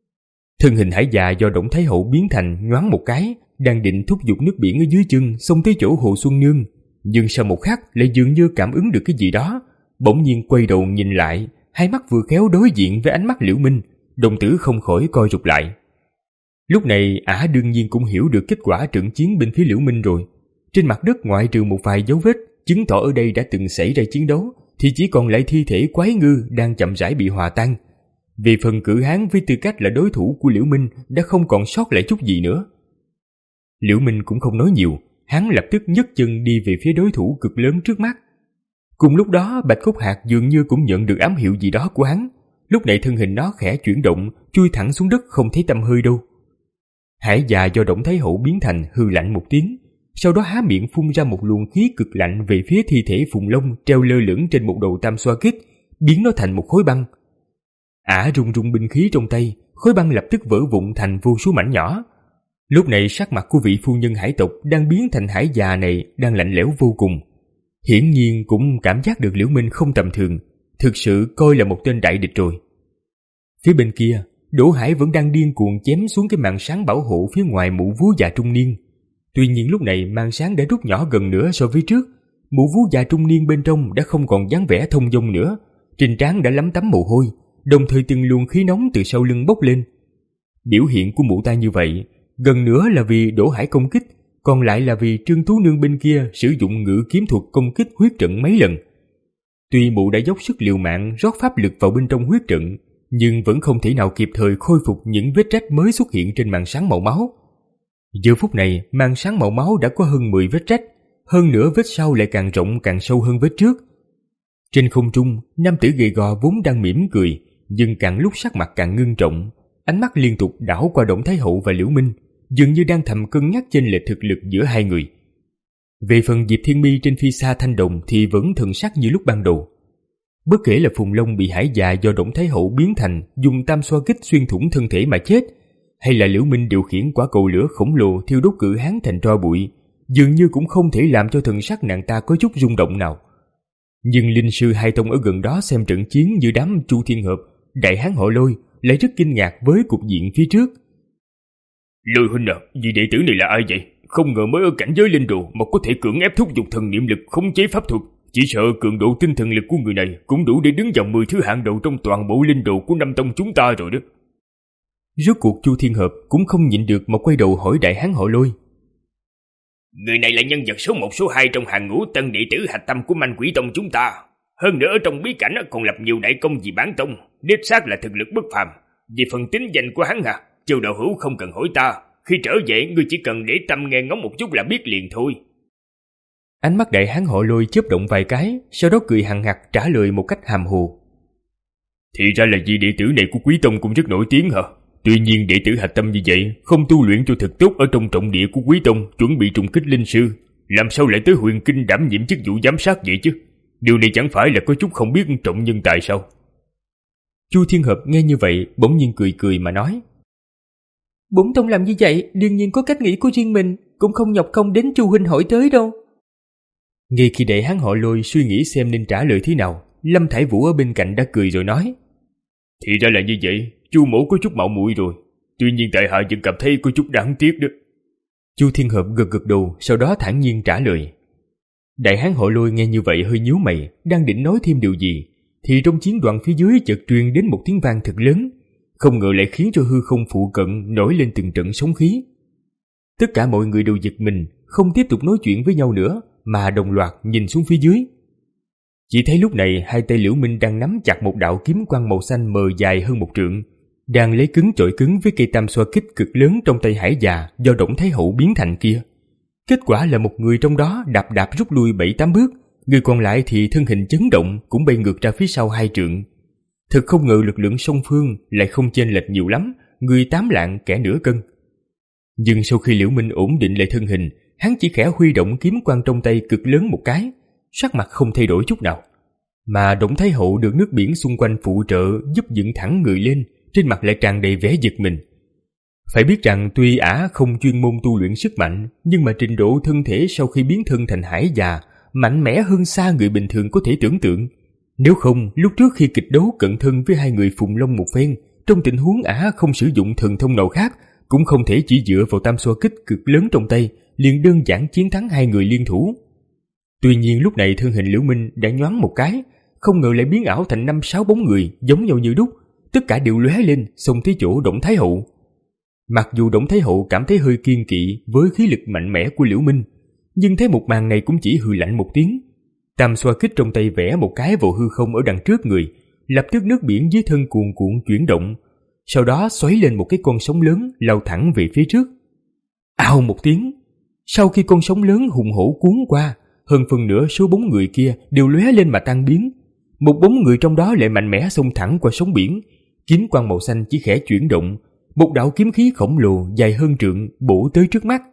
Thân hình hải già do Đổng Thái Hậu biến thành nhoáng một cái, đang định thúc giục nước biển ở dưới chân xông tới chỗ Hồ Xuân Nương, nhưng sau một khắc lại dường như cảm ứng được cái gì đó, bỗng nhiên quay đầu nhìn lại, hai mắt vừa khéo đối diện với ánh mắt Liễu Minh, đồng tử không khỏi co rụt lại. Lúc này ả đương nhiên cũng hiểu được kết quả trận chiến bên phía Liễu Minh rồi. Trên mặt đất ngoại trừ một vài dấu vết chứng tỏ ở đây đã từng xảy ra chiến đấu, thì chỉ còn lại thi thể quái ngư đang chậm rãi bị hòa tan. Vì phần cử hán với tư cách là đối thủ của Liễu Minh đã không còn sót lại chút gì nữa. Liễu Minh cũng không nói nhiều, hắn lập tức nhấc chân đi về phía đối thủ cực lớn trước mắt. Cùng lúc đó Bạch Cốt Hạc dường như cũng nhận được ám hiệu gì đó của hắn, lúc này thân hình nó khẽ chuyển động, chui thẳng xuống đất không thấy tăm hơi đâu. Hải già do Đổng Thái Hậu biến thành hừ lạnh một tiếng, sau đó há miệng phun ra một luồng khí cực lạnh về phía thi thể Phùng Long treo lơ lửng trên một đầu tam xoa kích, biến nó thành một khối băng. Ả rung rung binh khí trong tay, khối băng lập tức vỡ vụn thành vô số mảnh nhỏ. Lúc này sắc mặt của vị phu nhân hải tộc đang biến thành hải già này đang lạnh lẽo vô cùng. Hiển nhiên cũng cảm giác được Liễu Minh không tầm thường, thực sự coi là một tên đại địch rồi. Phía bên kia, Đỗ Hải vẫn đang điên cuồng chém xuống cái màn sáng bảo hộ phía ngoài mụ vú già trung niên. Tuy nhiên lúc này màn sáng đã rút nhỏ gần nữa so với trước. Mụ vú già trung niên bên trong đã không còn dáng vẻ thông dong nữa, trên trán đã lấm tấm mồ hôi, đồng thời từng luồng khí nóng từ sau lưng bốc lên. Biểu hiện của mụ ta như vậy, gần nữa là vì Đỗ Hải công kích, còn lại là vì Trương Tú Nương bên kia sử dụng ngự kiếm thuật công kích huyết trận mấy lần. Tuy mụ đã dốc sức liều mạng rót pháp lực vào bên trong huyết trận, nhưng vẫn không thể nào kịp thời khôi phục những vết rách mới xuất hiện trên màn sáng màu máu. Giờ phút này, màn sáng màu máu đã có hơn mười vết rách, hơn nữa vết sau lại càng rộng càng sâu hơn vết trước. Trên không trung, nam tử gầy gò vốn đang mỉm cười, nhưng càng lúc sắc mặt càng ngưng trọng, ánh mắt liên tục đảo qua Đổng Thái Hậu và Liễu Minh, dường như đang thầm cân nhắc chênh lệch thực lực giữa hai người. Về phần Diệp Thiên Mi trên phi xa thanh đồng thì vẫn thần sắc như lúc ban đầu. Bất kể là Phùng Long bị hải già do Đổng Thái Hậu biến thành dùng tam xoa kích xuyên thủng thân thể mà chết, hay là Liễu Minh điều khiển quả cầu lửa khổng lồ thiêu đốt cự hán thành tro bụi, dường như cũng không thể làm cho thần sắc nàng ta có chút rung động nào. Nhưng linh sư hai tông ở gần đó xem trận chiến như đám Chu Thiên Hợp, Đại Hán Họ Lôi lại rất kinh ngạc với cục diện phía trước. Lôi huynh à, vị đệ tử này là ai vậy? Không ngờ mới ở cảnh giới linh đồ mà có thể cưỡng ép thúc giục thần niệm lực khống chế pháp thuật. Chỉ sợ cường độ tinh thần lực của người này cũng đủ để đứng vào mười thứ hạng đầu trong toàn bộ linh đồ của năm tông chúng ta rồi đó. Rốt cuộc Chu Thiên Hợp cũng không nhịn được mà quay đầu hỏi Đại Hán Họ Lôi. Người này là nhân vật số một số hai trong hàng ngũ tân đệ tử hạch tâm của Manh Quỷ Tông chúng ta. Hơn nữa trong bí cảnh còn lập nhiều đại công vì bản tông, đích xác là thực lực bất phàm. Về phần tính danh của hắn à, Châu đạo hữu không cần hỏi ta, khi trở về ngươi chỉ cần để tâm nghe ngóng một chút là biết liền thôi. Ánh mắt Đại Hán Họ Lôi chớp động vài cái, sau đó cười hằn hặc trả lời một cách hàm hồ. Thì ra là vị đệ tử này của Quý Tông cũng rất nổi tiếng hả? Tuy nhiên đệ tử hạch tâm như vậy không tu luyện cho thật tốt ở trong trọng địa của Quý Tông chuẩn bị trùng kích linh sư, làm sao lại tới Huyền Kinh đảm nhiệm chức vụ giám sát vậy chứ? Điều này chẳng phải là có chút không biết trọng nhân tài sao? Chu Thiên Hợp nghe như vậy bỗng nhiên cười cười mà nói. Bổn tông làm như vậy đương nhiên có cách nghĩ của riêng mình, cũng không nhọc công đến Chu huynh hỏi tới đâu. Ngay khi Đại Hán Họ Lôi suy nghĩ xem nên trả lời thế nào, Lâm Thải Vũ ở bên cạnh đã cười rồi nói. Thì ra là như vậy, Chu mẫu có chút mạo muội rồi. Tuy nhiên tại hạ vẫn cảm thấy có chút đáng tiếc đó. Chu Thiên Hợp gật gật đầu, sau đó thản nhiên trả lời. Đại Hán Họ Lôi nghe như vậy hơi nhíu mày, đang định nói thêm điều gì, thì trong chiến đoàn phía dưới chợt truyền đến một tiếng vang thật lớn, không ngờ lại khiến cho hư không phụ cận nổi lên từng trận sóng khí. Tất cả mọi người đều giật mình, không tiếp tục nói chuyện với nhau nữa, mà đồng loạt nhìn xuống phía dưới. Chỉ thấy lúc này hai tay Liễu Minh đang nắm chặt một đạo kiếm quang màu xanh mờ dài hơn một trượng, đang lấy cứng chọi cứng với cây tam xoa kích cực lớn trong tay hải già do Đổng Thái Hậu biến thành kia. Kết quả là một người trong đó đạp đạp rút lui bảy tám bước, người còn lại thì thân hình chấn động cũng bay ngược ra phía sau hai trượng. Thật không ngờ lực lượng song phương lại không chênh lệch nhiều lắm, người tám lạng kẻ nửa cân. Nhưng sau khi Liễu Minh ổn định lại thân hình, hắn chỉ khẽ huy động kiếm quang trong tay cực lớn một cái, sắc mặt không thay đổi chút nào. Mà Đổng Thái Hậu được nước biển xung quanh phụ trợ giúp dựng thẳng người lên, trên mặt lại tràn đầy vẻ giật mình. Phải biết rằng tuy ả không chuyên môn tu luyện sức mạnh, nhưng mà trình độ thân thể sau khi biến thân thành hải già mạnh mẽ hơn xa người bình thường có thể tưởng tượng. Nếu không, lúc trước khi kịch đấu cận thân với hai người Phùng Long một phen, trong tình huống ả không sử dụng thần thông nào khác, cũng không thể chỉ dựa vào tam xoa kích cực lớn trong tay liền đơn giản chiến thắng hai người liên thủ. Tuy nhiên lúc này thân hình Liễu Minh đã nhoáng một cái, không ngờ lại biến ảo thành năm sáu bóng người giống nhau như đúc, tất cả đều lóe lên xông tới chỗ Đổng Thái Hậu. Mặc dù Đổng Thái Hậu cảm thấy hơi kiêng kỵ với khí lực mạnh mẽ của Liễu Minh, nhưng thấy một màn này cũng chỉ hừ lạnh một tiếng. Tam xoa kích trong tay vẽ một cái vào hư không ở đằng trước người, lập tức nước biển dưới thân cuồn cuộn chuyển động, sau đó xoáy lên một cái con sóng lớn lao thẳng về phía trước. Ào một tiếng, sau khi con sóng lớn hùng hổ cuốn qua, hơn phần nửa số bóng người kia đều lóe lên mà tan biến. Một bóng người trong đó lại mạnh mẽ xông thẳng qua sóng biển, kiếm quang màu xanh chỉ khẽ chuyển động, một đạo kiếm khí khổng lồ dài hơn trượng bổ tới trước mắt.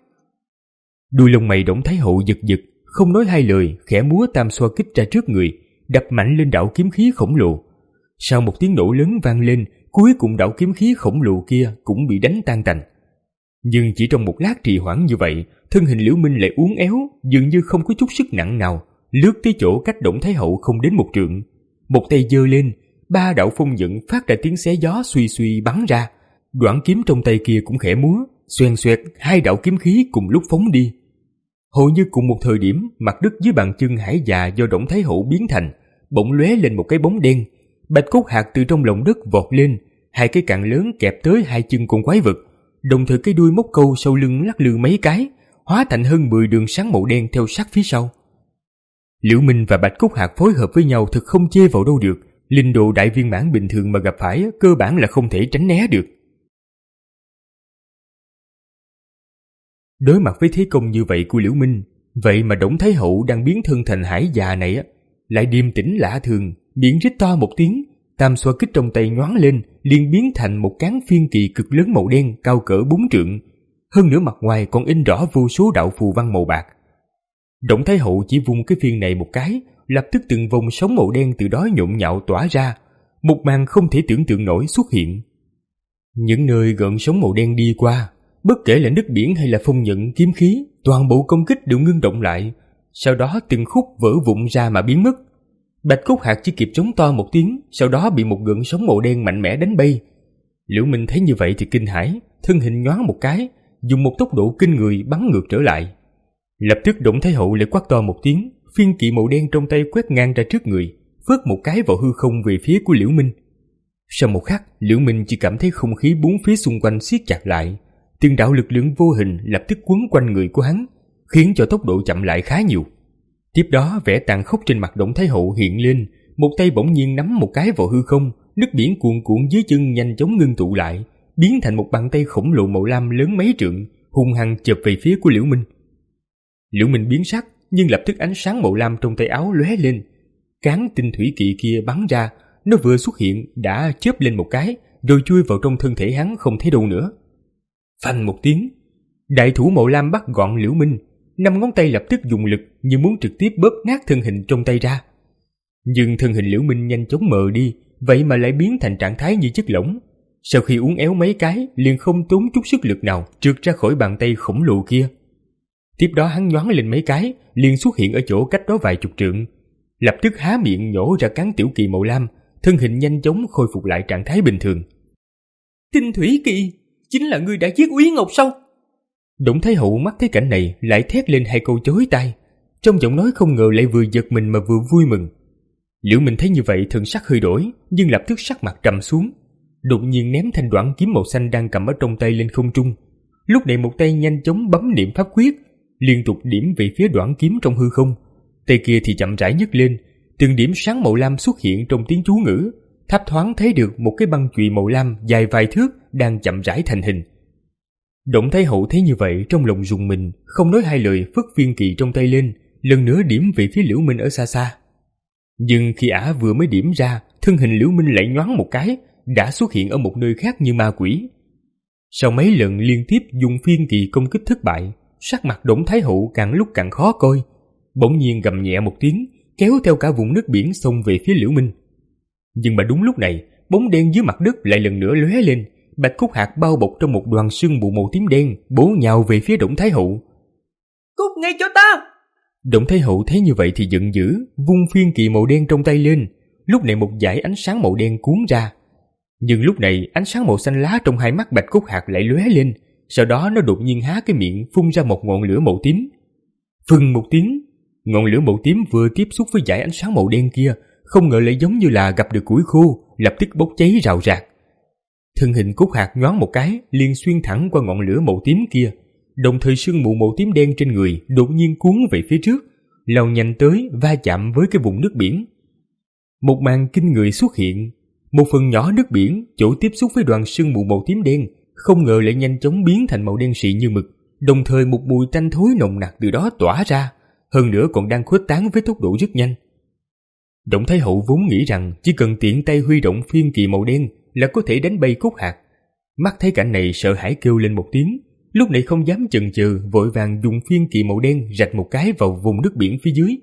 Đuôi lông mày Đổng Thái Hậu giật giật, không nói hai lời, khẽ múa tam xoa kích ra trước người, đập mạnh lên đạo kiếm khí khổng lồ. Sau một tiếng nổ lớn vang lên, cuối cùng đạo kiếm khí khổng lồ kia cũng bị đánh tan tành. Nhưng chỉ trong một lát trì hoãn như vậy, thân hình Liễu Minh lại uốn éo, dường như không có chút sức nặng nào, lướt tới chỗ cách Đổng Thái Hậu không đến một trượng. Một tay giơ lên, ba đạo phong dẫn phát ra tiếng xé gió suy suy bắn ra. Đoạn kiếm trong tay kia cũng khẽ múa, xoèn xoẹt hai đạo kiếm khí cùng lúc phóng đi. Hầu như cùng một thời điểm, mặt đất dưới bàn chân Hải già do Đổng Thái Hậu biến thành bỗng lóe lên một cái bóng đen. Bạch cốt hạt từ trong lòng đất vọt lên, hai cái cạn lớn kẹp tới hai chân con quái vật, đồng thời cái đuôi móc câu sau lưng lắc lư mấy cái, hóa thành hơn mười đường sáng màu đen theo sát phía sau. Liễu Minh và Bạch cốt hạt phối hợp với nhau thực không chê vào đâu được. Linh đồ đại viên mãn bình thường mà gặp phải cơ bản là không thể tránh né được. Đối mặt với thế công như vậy của Liễu Minh, vậy mà Đổng Thái Hậu đang biến thân thành Hải già này á, lại điềm tĩnh lạ thường, miệng rít to một tiếng, tam xoa kích trong tay nhoáng lên, liền biến thành một cán phiên kỳ cực lớn màu đen cao cỡ bốn trượng, hơn nữa mặt ngoài còn in rõ vô số đạo phù văn màu bạc. Đổng Thái Hậu chỉ vung cái phiên này một cái, lập tức từng vòng sóng màu đen từ đó nhộn nhạo tỏa ra, một màn không thể tưởng tượng nổi xuất hiện. Những nơi gợn sóng màu đen đi qua, bất kể là nước biển hay là phong nhận kiếm khí, toàn bộ công kích đều ngưng động lại, sau đó từng khúc vỡ vụn ra mà biến mất. Bạch cốt hạt chỉ kịp trống to một tiếng, sau đó bị một gợn sóng màu đen mạnh mẽ đánh bay. Liễu Minh thấy như vậy thì kinh hãi, thân hình nhoáng một cái, dùng một tốc độ kinh người bắn ngược trở lại. Lập tức Đổng Thái Hậu lại quát to một tiếng, phiên kỵ màu đen trong tay quét ngang ra trước người, phớt một cái vào hư không về phía của Liễu Minh. Sau một khắc, Liễu Minh chỉ cảm thấy không khí bốn phía xung quanh siết chặt lại, từng đạo lực lượng vô hình lập tức quấn quanh người của hắn, khiến cho tốc độ chậm lại khá nhiều. Tiếp đó vẻ tàn khốc trên mặt Đổng Thái Hậu hiện lên, một tay bỗng nhiên nắm một cái vào hư không, nước biển cuồn cuộn dưới chân nhanh chóng ngưng tụ lại, biến thành một bàn tay khổng lồ màu lam lớn mấy trượng, hung hăng chộp về phía của Liễu Minh. Liễu Minh biến sắc, nhưng lập tức ánh sáng màu lam trong tay áo lóe lên, cán tinh thủy kỵ kia bắn ra, nó vừa xuất hiện đã chớp lên một cái, rồi chui vào trong thân thể hắn không thấy đâu nữa. Phanh một tiếng, đại thủ màu lam bắt gọn Liễu Minh, năm ngón tay lập tức dùng lực như muốn trực tiếp bóp nát thân hình trong tay ra. Nhưng thân hình Liễu Minh nhanh chóng mờ đi, vậy mà lại biến thành trạng thái như chất lỏng. Sau khi uốn éo mấy cái, liền không tốn chút sức lực nào trượt ra khỏi bàn tay khổng lồ kia. Tiếp đó hắn nhoáng lên mấy cái, liền xuất hiện ở chỗ cách đó vài chục trượng, lập tức há miệng nhổ ra cán tiểu kỳ màu lam, thân hình nhanh chóng khôi phục lại trạng thái bình thường. Tinh thủy kỳ, chính là ngươi đã giết Úy Ngọc sao? Đổng Thái Hậu mắt thấy cảnh này lại thét lên hai câu chói tai, trong giọng nói không ngờ lại vừa giật mình mà vừa vui mừng. Liễu Minh thấy như vậy thần sắc hơi đổi, nhưng lập tức sắc mặt trầm xuống, đột nhiên ném thanh đoạn kiếm màu xanh đang cầm ở trong tay lên không trung. Lúc này một tay nhanh chóng bấm niệm pháp quyết, liên tục điểm về phía đoạn kiếm trong hư không, tay kia thì chậm rãi nhấc lên, từng điểm sáng màu lam xuất hiện trong tiếng chú ngữ, thấp thoáng thấy được một cái băng chùy màu lam dài vài thước đang chậm rãi thành hình. Đổng Thái Hậu thấy như vậy trong lòng rùng mình, không nói hai lời phất viên kỳ trong tay lên, lần nữa điểm về phía Liễu Minh ở xa xa. Nhưng khi ả vừa mới điểm ra, thân hình Liễu Minh lại nhoáng một cái, đã xuất hiện ở một nơi khác như ma quỷ. Sau mấy lần liên tiếp dùng phiên kỳ công kích thất bại, sắc mặt Đổng Thái Hậu càng lúc càng khó coi, bỗng nhiên gầm nhẹ một tiếng, kéo theo cả vùng nước biển xông về phía Liễu Minh. Nhưng mà đúng lúc này, bóng đen dưới mặt đất lại lần nữa lóe lên, bạch cốt hạt bao bọc trong một đoàn sương mù màu tím đen, bổ nhào về phía Đổng Thái Hậu. Cút ngay cho ta! Đổng Thái Hậu thấy như vậy thì giận dữ, vung phiên kỳ màu đen trong tay lên. Lúc này một dải ánh sáng màu đen cuốn ra, nhưng lúc này ánh sáng màu xanh lá trong hai mắt bạch cốt hạt lại lóe lên, sau đó nó đột nhiên há cái miệng phun ra một ngọn lửa màu tím. Phừng một tiếng, ngọn lửa màu tím vừa tiếp xúc với dải ánh sáng màu đen kia, không ngờ lại giống như là gặp được củi khô, lập tức bốc cháy rào rạc. Thân hình cốt hạt nhoáng một cái, liền xuyên thẳng qua ngọn lửa màu tím kia, đồng thời sương mù màu tím đen trên người đột nhiên cuốn về phía trước, lao nhanh tới va chạm với cái vùng nước biển. Một màn kinh người xuất hiện, một phần nhỏ nước biển chỗ tiếp xúc với đoàn sương mù màu tím đen không ngờ lại nhanh chóng biến thành màu đen xị như mực, đồng thời một mùi tanh thối nồng nặc từ đó tỏa ra, hơn nữa còn đang khuếch tán với tốc độ rất nhanh. Đổng Thái Hậu vốn nghĩ rằng chỉ cần tiện tay huy động phiên kỳ màu đen là có thể đánh bay cốt hạt, mắt thấy cảnh này sợ hãi kêu lên một tiếng, lúc này không dám chần chừ, vội vàng dùng phiên kỳ màu đen rạch một cái vào vùng nước biển phía dưới.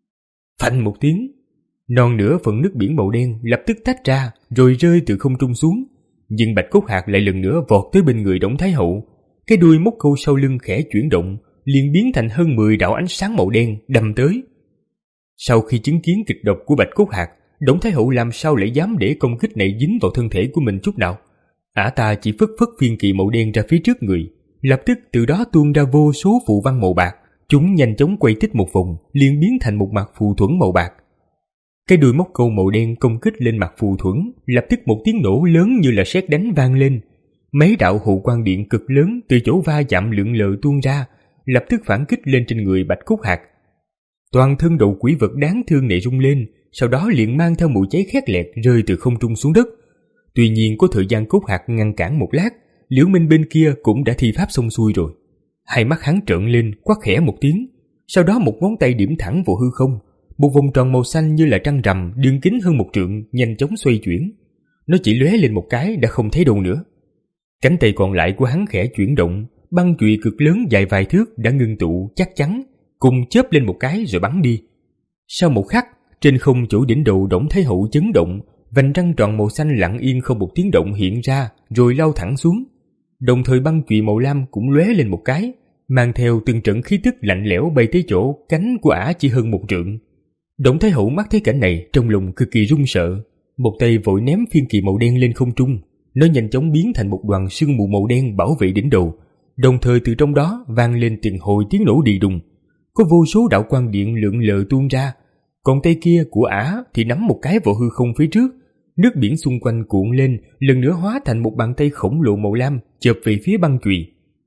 Phanh một tiếng, non nửa phần nước biển màu đen lập tức tách ra rồi rơi từ không trung xuống, nhưng bạch cốt hạt lại lần nữa vọt tới bên người Đổng Thái Hậu, Cái đuôi móc câu sau lưng khẽ chuyển động, liền biến thành hơn mười đạo ánh sáng màu đen đâm tới. Sau khi chứng kiến kịch độc của Bạch Cốt Hạc, Đổng Thái Hậu làm sao lại dám để công kích này dính vào thân thể của mình chút nào. Ả ta chỉ phất phất phiên kỳ màu đen ra phía trước người, lập tức từ đó tuôn ra vô số phù văn màu bạc. Chúng nhanh chóng quay tích một vòng, liền biến thành một mặt phù thuẫn màu bạc. Cái đuôi móc câu màu đen công kích lên mặt phù thuẫn, lập tức một tiếng nổ lớn như là sét đánh vang lên. Mấy đạo hộ quang điện cực lớn từ chỗ va chạm lượn lờ tuôn ra, lập tức phản kích lên trên người Bạch Cốt Hạc. Toàn thân đầu quỷ vật đáng thương này rung lên, sau đó liền mang theo mùi cháy khét lẹt rơi từ không trung xuống đất. Tuy nhiên có thời gian Cốt Hạc ngăn cản một lát, Liễu Minh bên kia cũng đã thi pháp xong xuôi rồi. Hai mắt hắn trợn lên, quát khẽ một tiếng, sau đó một ngón tay điểm thẳng vào hư không. Một vòng tròn màu xanh như là trăng rằm, đường kính hơn một trượng, nhanh chóng xoay chuyển. Nó chỉ lóe lên một cái đã không thấy đâu nữa. Cánh tay còn lại của hắn khẽ chuyển động, băng chùy cực lớn dài vài thước đã ngưng tụ chắc chắn, cùng chớp lên một cái rồi bắn đi. Sau một khắc, trên không chỗ đỉnh đầu Đổng Thái Hậu chấn động, vành trăng tròn màu xanh lặng yên không một tiếng động hiện ra, rồi lao thẳng xuống. Đồng thời băng chùy màu lam cũng lóe lên một cái, mang theo từng trận khí tức lạnh lẽo bay tới chỗ cánh của ả chỉ hơn một trượng. Đổng Thái Hậu mắt thấy cảnh này, trong lòng cực kỳ run sợ, một tay vội ném phiên kỳ màu đen lên không trung. Nó nhanh chóng biến thành một đoàn sương mù màu đen bảo vệ đỉnh đầu, đồng thời từ trong đó vang lên từng hồi tiếng nổ đi đùng. Có vô số đạo quang điện lượn lờ tuôn ra, còn tay kia của ả thì nắm một cái vào hư không phía trước. Nước biển xung quanh cuộn lên, lần nữa hóa thành một bàn tay khổng lồ màu lam chộp về phía băng chùy.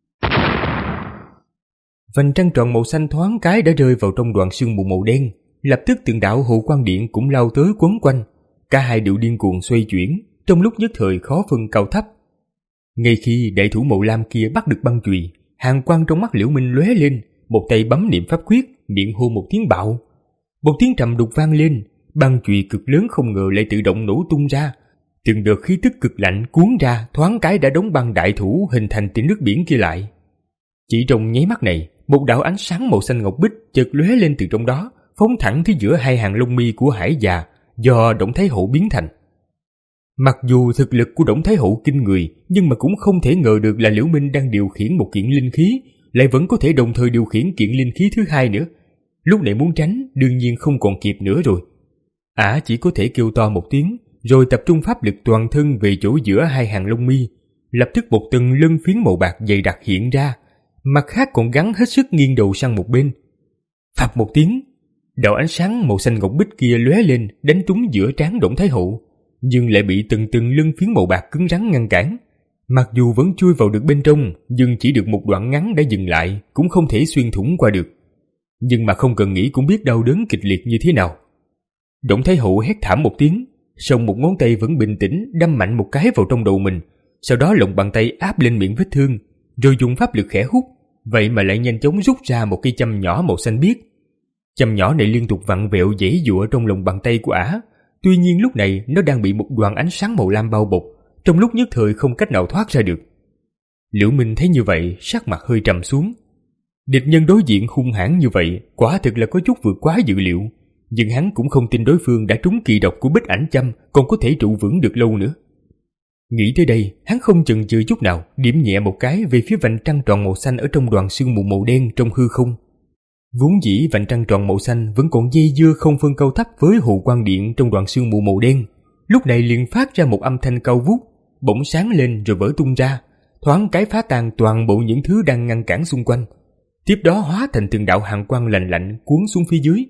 Vành trăng tròn màu xanh thoáng cái đã rơi vào trong đoàn sương mù màu đen, lập tức từng đạo hộ quang điện cũng lao tới quấn quanh. Cả hai đều điên cuồng xoay chuyển, trong lúc nhất thời khó phân cao thấp. Ngay khi đại thủ màu lam kia bắt được băng chùy, hàn quang trong mắt Liễu Minh lóe lên, một tay bấm niệm pháp quyết, miệng hô một tiếng bạo. Một tiếng trầm đục vang lên, băng chùy cực lớn không ngờ lại tự động nổ tung ra. Từng đợt khí tức cực lạnh cuốn ra, thoáng cái đã đóng băng đại thủ hình thành tỉnh nước biển kia lại. Chỉ trong nháy mắt này, một đạo ánh sáng màu xanh ngọc bích chợt lóe lên từ trong đó, phóng thẳng tới giữa hai hàng lông mi của Hải già do Đổng Thái Hậu biến thành. Mặc dù thực lực của Đổng Thái Hậu kinh người, nhưng mà cũng không thể ngờ được là Liễu Minh đang điều khiển một kiện linh khí, lại vẫn có thể đồng thời điều khiển kiện linh khí thứ hai nữa. Lúc này muốn tránh đương nhiên không còn kịp nữa rồi. Ả chỉ có thể kêu to một tiếng, rồi tập trung pháp lực toàn thân về chỗ giữa hai hàng lông mi. Lập tức một tầng lân phiến màu bạc dày đặc hiện ra, mặt khác còn gắn hết sức nghiêng đầu sang một bên. Phập một tiếng, đạo ánh sáng màu xanh ngọc bích kia lóe lên, đánh trúng giữa trán Đổng Thái Hậu, nhưng lại bị từng từng lân phiến màu bạc cứng rắn ngăn cản. Mặc dù vẫn chui vào được bên trong, nhưng chỉ được một đoạn ngắn đã dừng lại, cũng không thể xuyên thủng qua được. Nhưng mà không cần nghĩ cũng biết đau đớn kịch liệt như thế nào. Đổng Thái Hậu hét thảm một tiếng, song một ngón tay vẫn bình tĩnh đâm mạnh một cái vào trong đầu mình, sau đó lồng bàn tay áp lên miệng vết thương, rồi dùng pháp lực khẽ hút, vậy mà lại nhanh chóng rút ra một cây châm nhỏ màu xanh biếc. Châm nhỏ này liên tục vặn vẹo giãy giụa trong lòng bàn tay của ả, tuy nhiên lúc này nó đang bị một đoàn ánh sáng màu lam bao bọc, trong lúc nhất thời không cách nào thoát ra được. Liễu Minh thấy như vậy, sắc mặt hơi trầm xuống. Địch nhân đối diện hung hãn như vậy, quả thực là có chút vượt quá dự liệu, nhưng hắn cũng không tin đối phương đã trúng kỳ độc của bích ảnh châm còn có thể trụ vững được lâu nữa. Nghĩ tới đây, hắn không chần chừ chút nào, điểm nhẹ một cái về phía vành trăng tròn màu xanh ở trong đoàn sương mù màu đen trong hư không. Vốn dĩ vành trăng tròn màu xanh vẫn còn dây dưa không phân cao thấp với hồ quang điện trong đoàn sương mù màu đen, lúc này liền phát ra một âm thanh cao vút, bỗng sáng lên rồi vỡ tung ra, thoáng cái phá tan toàn bộ những thứ đang ngăn cản xung quanh. Tiếp đó hóa thành từng đạo hàn quang lạnh lạnh cuốn xuống phía dưới.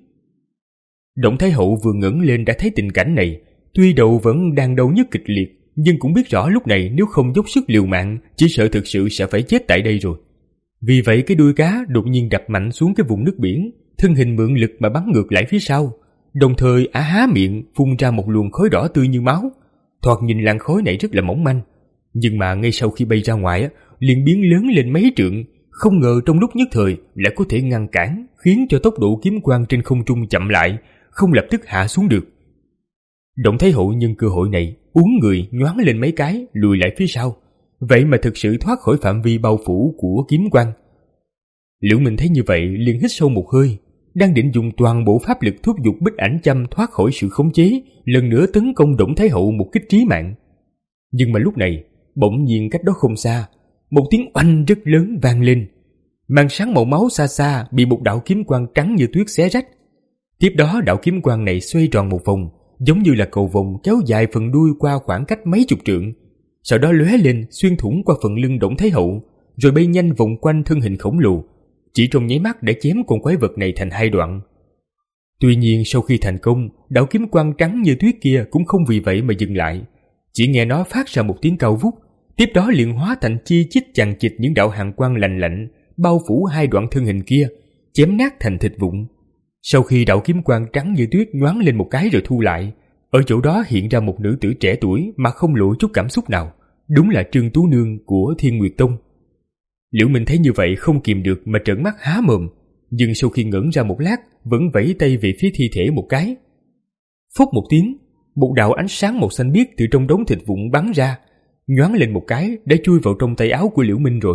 Đổng Thái Hậu vừa ngẩng lên đã thấy tình cảnh này, tuy đầu vẫn đang đau nhức kịch liệt, nhưng cũng biết rõ lúc này nếu không dốc sức liều mạng, chỉ sợ thực sự sẽ phải chết tại đây rồi. Vì vậy cái đuôi cá đột nhiên đập mạnh xuống cái vùng nước biển, thân hình mượn lực mà bắn ngược lại phía sau, đồng thời ả há miệng phun ra một luồng khói đỏ tươi như máu. Thoạt nhìn làn khói này rất là mỏng manh, nhưng mà ngay sau khi bay ra ngoài liền biến lớn lên mấy trượng, không ngờ trong lúc nhất thời lại có thể ngăn cản, khiến cho tốc độ kiếm quang trên không trung chậm lại, không lập tức hạ xuống được. Đổng Thái Hậu nhân cơ hội này uốn người nhoáng lên mấy cái, lùi lại phía sau, vậy mà thực sự thoát khỏi phạm vi bao phủ của kiếm quang. Liễu Minh thấy như vậy liền hít sâu một hơi, đang định dùng toàn bộ pháp lực thúc giục bích ảnh châm thoát khỏi sự khống chế, lần nữa tấn công Đổng Thái Hậu một kích chí mạng. Nhưng mà lúc này, bỗng nhiên cách đó không xa, một tiếng oanh rất lớn vang lên. Màn sáng màu máu xa xa bị một đạo kiếm quang trắng như tuyết xé rách. Tiếp đó đạo kiếm quang này xoay tròn một vòng, giống như là cầu vồng kéo dài phần đuôi qua khoảng cách mấy chục trượng, sau đó lóe lên xuyên thủng qua phần lưng Đổng Thái Hậu, rồi bay nhanh vòng quanh thân hình khổng lồ, chỉ trong nháy mắt đã chém con quái vật này thành hai đoạn. Tuy nhiên sau khi thành công, đạo kiếm quang trắng như tuyết kia cũng không vì vậy mà dừng lại, chỉ nghe nó phát ra một tiếng cao vút, tiếp đó liền hóa thành chi chít chằng chịt những đạo hàn quang lạnh lạnh bao phủ hai đoạn thân hình kia, chém nát thành thịt vụn. Sau khi đạo kiếm quang trắng như tuyết nhoáng lên một cái rồi thu lại, ở chỗ đó hiện ra một nữ tử trẻ tuổi mà không lộ chút cảm xúc nào, đúng là Trương Tú Nương của Thiên Nguyệt Tông. Liễu Minh thấy như vậy không kìm được mà trợn mắt há mồm, nhưng sau khi ngẩn ra một lát vẫn vẫy tay về phía thi thể một cái. Phốc một tiếng, một đạo ánh sáng màu xanh biếc từ trong đống thịt vụn bắn ra, nhoáng lên một cái đã chui vào trong tay áo của Liễu Minh rồi.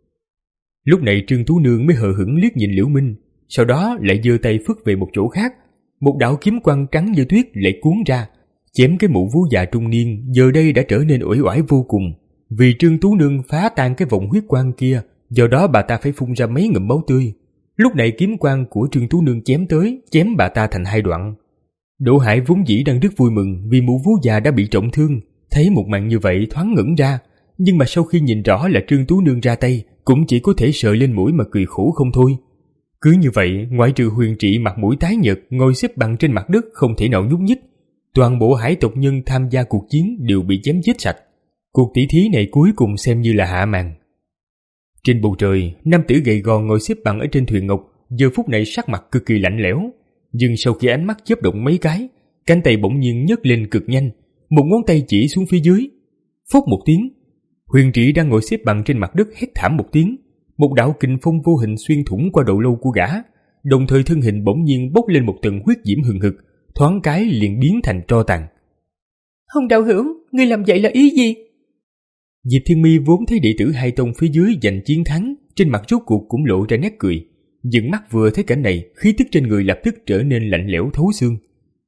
Lúc này Trương Tú Nương mới hờ hững liếc nhìn Liễu Minh, sau đó lại giơ tay phất về một chỗ khác, một đạo kiếm quang trắng như tuyết lại cuốn ra, chém cái mụ vú già trung niên giờ đây đã trở nên uể oải vô cùng. Vì Trương Tú Nương phá tan cái vòng huyết quang kia, do đó bà ta phải phun ra mấy ngụm máu tươi. Lúc này kiếm quang của Trương Tú Nương chém tới, chém bà ta thành hai đoạn. Đỗ Hải vốn dĩ đang rất vui mừng vì mụ vú già đã bị trọng thương, thấy một màn như vậy thoáng ngẩn ra, nhưng mà sau khi nhìn rõ là Trương Tú Nương ra tay, cũng chỉ có thể sờ lên mũi mà cười khổ không thôi. Cứ như vậy, ngoại trừ Huyền Trị mặt mũi tái nhợt ngồi xếp bằng trên mặt đất không thể nào nhúc nhích, toàn bộ hải tộc nhân tham gia cuộc chiến đều bị chém chết sạch. Cuộc tỷ thí này cuối cùng xem như là hạ màn. Trên bầu trời, nam tử gầy gò ngồi xếp bằng ở trên thuyền ngọc, giờ phút này sắc mặt cực kỳ lạnh lẽo, nhưng sau khi ánh mắt chớp động mấy cái, cánh tay bỗng nhiên nhấc lên cực nhanh, một ngón tay chỉ xuống phía dưới. Phốc một tiếng, Huyền Trị đang ngồi xếp bằng trên mặt đất hét thảm một tiếng, một đạo kình phong vô hình xuyên thủng qua đầu lâu của gã, đồng thời thân hình bỗng nhiên bốc lên một tầng huyết diễm hừng hực, thoáng cái liền biến thành tro tàn. Hồng đạo hữu, ngươi làm vậy là ý gì? Diệp Thiên Mi vốn thấy đệ tử hai tông phía dưới giành chiến thắng, trên mặt rốt cuộc cũng lộ ra nét cười, nhưng mắt vừa thấy cảnh này, khí tức trên người lập tức trở nên lạnh lẽo thấu xương.